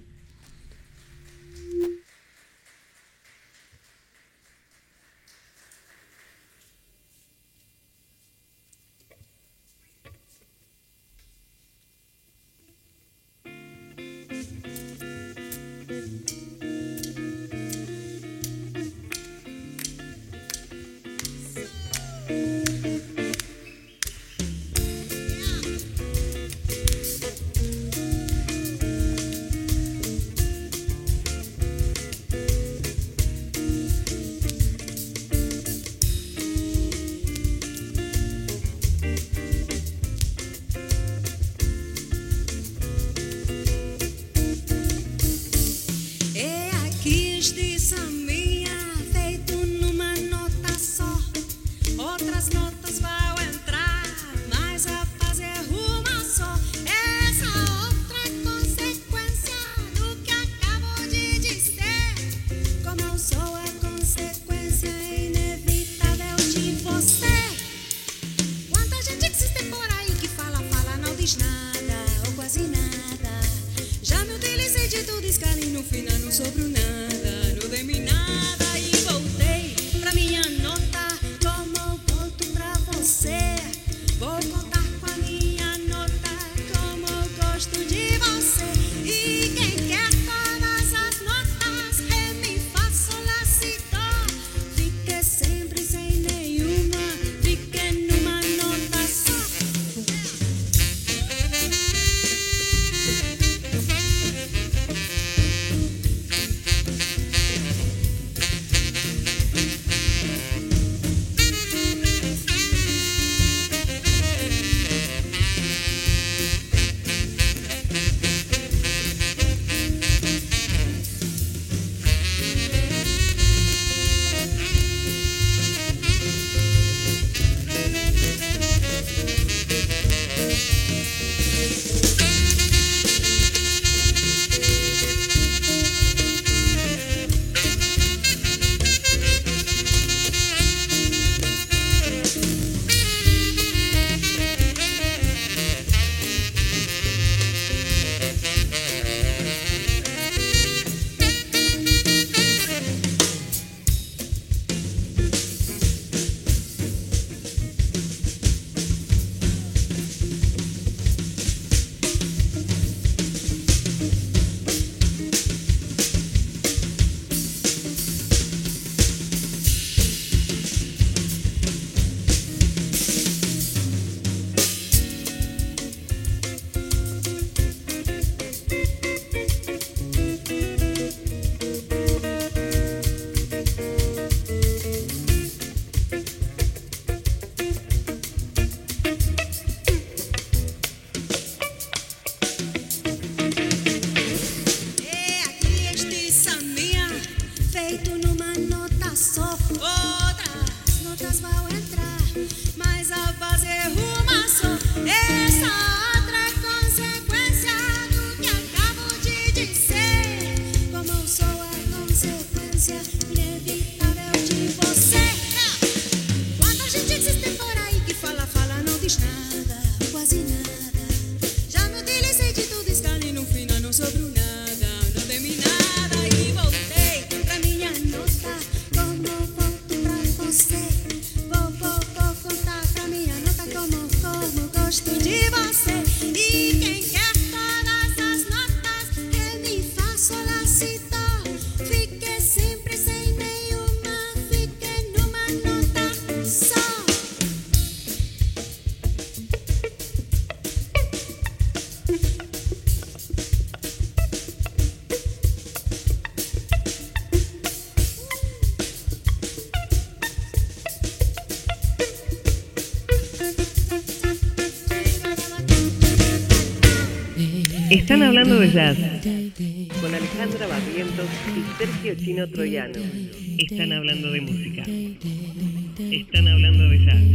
Están hablando de jazz con Alejandra Barrientos y Sergio Chino Troyano. Están hablando de música. Están hablando de jazz.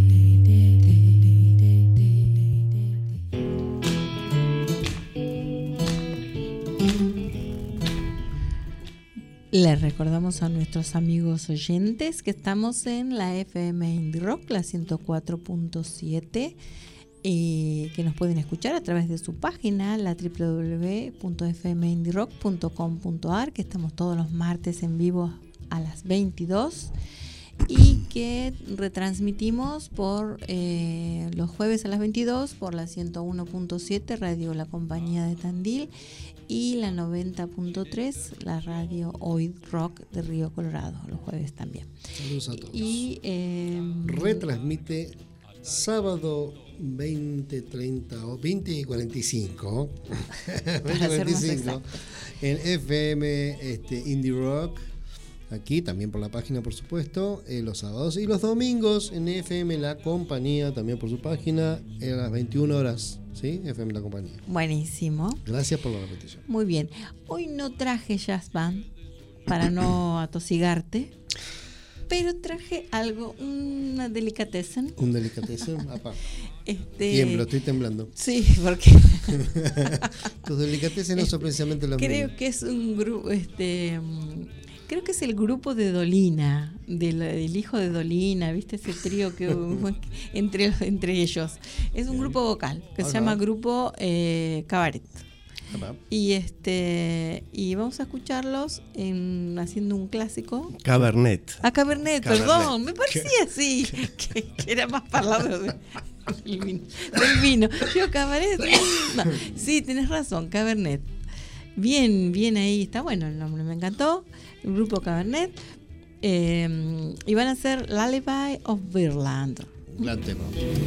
Les recordamos a nuestros amigos oyentes que estamos en la F M Indie Rock, la ciento cuatro punto siete, y que nos pueden escuchar a través de su página, la doble u doble u doble u punto f m indie rock punto com punto a r, que estamos todos los martes en vivo a las veintidós, y que retransmitimos por eh, los jueves a las veintidós por la ciento uno punto siete, Radio La Compañía de Tandil, y la noventa punto tres, la radio Oid Rock de Río Colorado, los jueves también. Saludos a todos. Y eh, retransmite sábado veinte, treinta o veinte y cuarenta y cinco, veinte y cuarenta y cinco en F M este, Indie Rock, aquí también por la página, por supuesto, eh, los sábados y los domingos en F M La Compañía, también por su página, a las veintiuna horas, ¿sí? F M La Compañía. Buenísimo. Gracias por la repetición. Muy bien. Hoy no traje jazz band para no atosigarte, pero traje algo, una delicatessen. Un delicatessen, apá. Este, Tiemblo, estoy temblando. Sí, porque tus delicatessen no son precisamente los creo míos. que es un grupo, este, creo que es el grupo de Dolina, del, del hijo de Dolina, ¿viste? Ese trío que entre, entre ellos. Es un grupo vocal que Ajá. se llama Grupo eh, Cabaret. Apá. Y este y vamos a escucharlos en, haciendo un clásico. Cabernet. Ah, Cabernet, Cabernet. perdón, me parecía así, que, que era más parlado de, del vino. Del vino. Yo, Cabernet. No, sí, tenés razón, Cabernet. Bien, bien ahí, está bueno el nombre, me encantó. El grupo Cabernet. Eh, y van a hacer Lullaby of Birdland. Gran tema.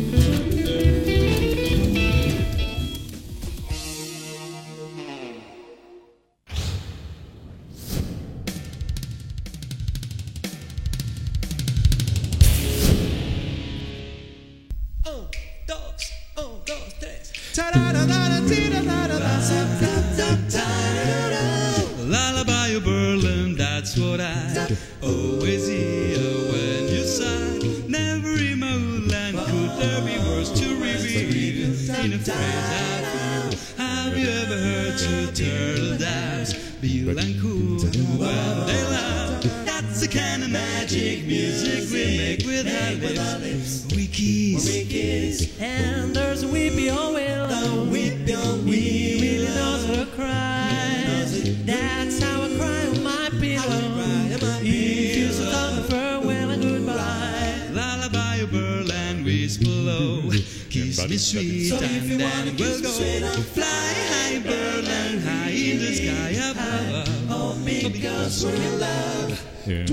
Lullaby of Berlin, that's what I always hear when you sigh. Never in my woodland could there be words to reveal in a phrase I feel. Have you ever heard two turtle doves, Bill and Cool, when they laugh? That's the kind of magic music we make with our lips. We kiss, we kiss, and there's a weepy old willow, weepy old we really knows her cries. That's how I cry on my pillow. If you so long farewell and goodbye. Lullaby of Berlin, whisper low, kiss me sweet, and then we'll go. Fly high, Berlin, high in the sky above. Hold me because we're in love.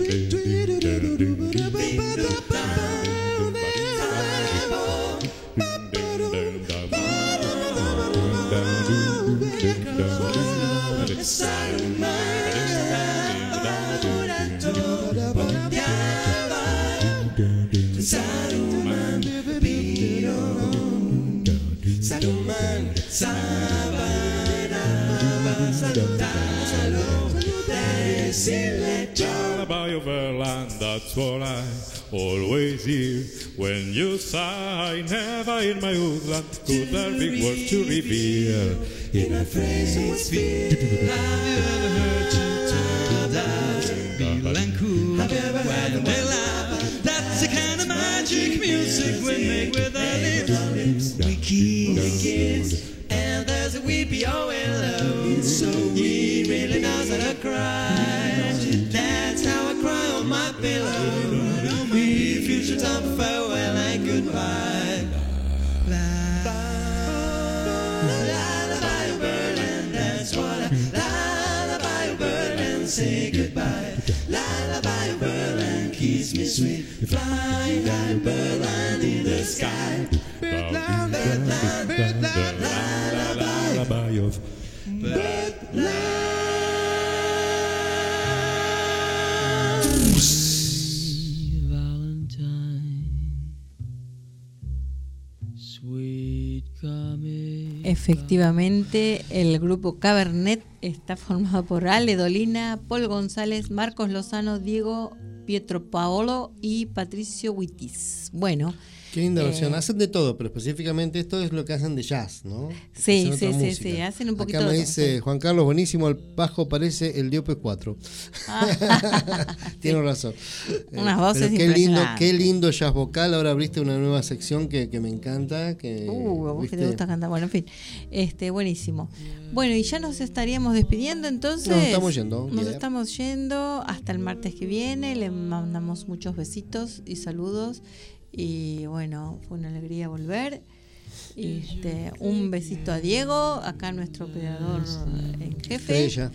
Lullaby of Berlin, that's what I always hear when you sigh. Never in my woodland could there be words to reveal in a phrase I speak. Have you ever heard two turtle doves, Bill and Cool, when they laugh? That's the kind of magic music we make with our lips. We kiss, and there's a weepy old willow, so he really knows how to cry. That's how I cry on my pillow. If you should tell me farewell and goodbye. Lullaby of Berlin, that's what I. Lullaby of Berlin, say goodbye. Lullaby of Berlin, kiss me sweet. Flying like Berlin in the sky. Birdland, birdland, birdland, lullaby of Birdland. Efectivamente, el grupo Cabernet está formado por Ale Dolina, Paul González, Marcos Lozano, Diego Pietro Paolo y Patricio Huitis. Bueno. Qué linda eh, versión. Hacen de todo, pero específicamente esto es lo que hacen de jazz, ¿no? Sí, Hacen sí, otra sí, música. sí, hacen un poquito Acá me de dice todo. Juan Carlos, buenísimo, el bajo parece el Diope cuatro. Tiene razón. Unas voces Pero qué lindo, impresionantes. qué lindo jazz vocal. Ahora abriste una nueva sección que, que me encanta. Que, Uh, a vos que ¿viste? te gusta cantar. Bueno, en fin. Este, buenísimo. Bueno, y ya nos estaríamos despidiendo entonces. Nos estamos yendo, Nos yeah. estamos yendo hasta el martes que viene. Le mandamos muchos besitos y saludos. Y bueno, fue una alegría volver. Este, un besito a Diego, acá nuestro operador en jefe. Ella.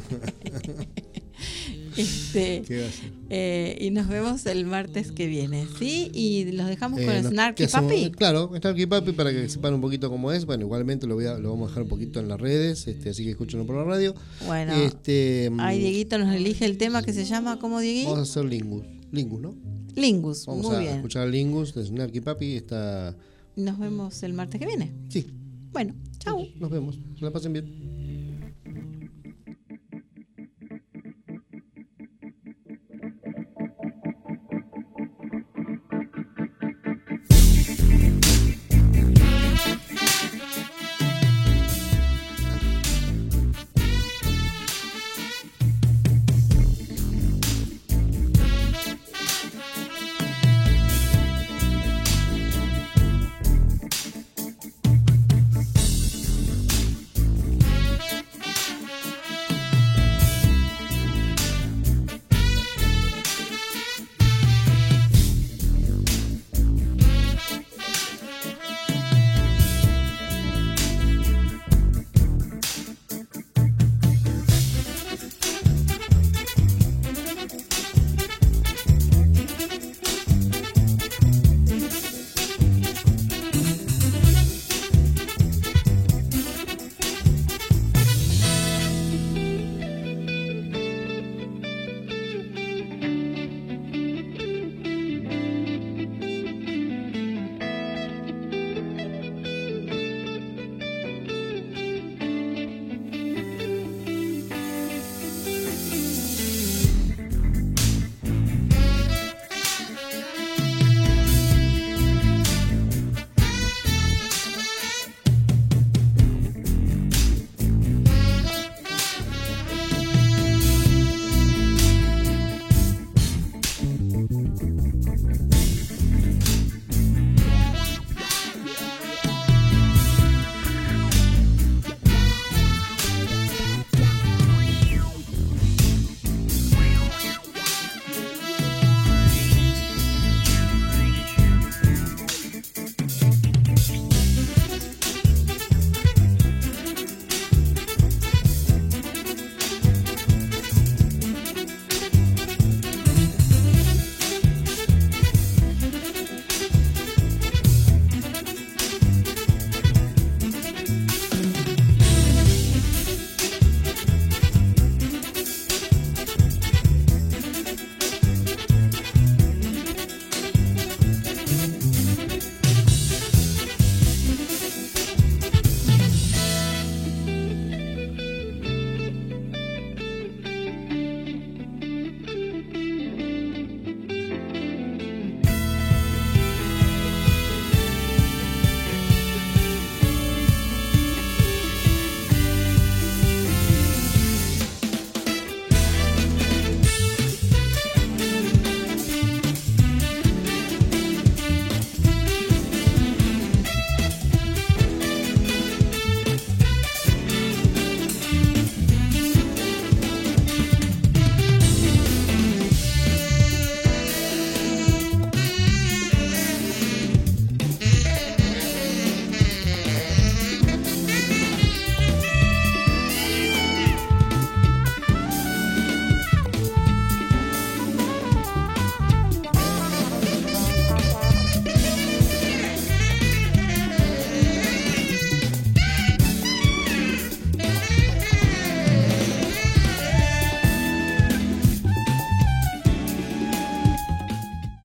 Este, ¿Qué va a hacer? eh, y nos vemos el martes que viene, ¿sí? Y los dejamos con Eh, el nos- Snarky ¿qué hacemos? Papi. Claro, Snarky Papi para que sepan un poquito cómo es. Bueno, igualmente lo, voy a, lo vamos a dejar un poquito en las redes, este, así que escúchenlo por la radio. Bueno, este, ahí Dieguito nos elige el tema que se llama, ¿cómo, Dieguito? Vamos a hacer Lingus. Lingus, ¿no? Lingus, Vamos muy a bien. escuchar Lingus de Snarky Papi. Está... Nos vemos el martes que viene. Sí. Bueno, chau. Nos vemos. Que la pasen bien.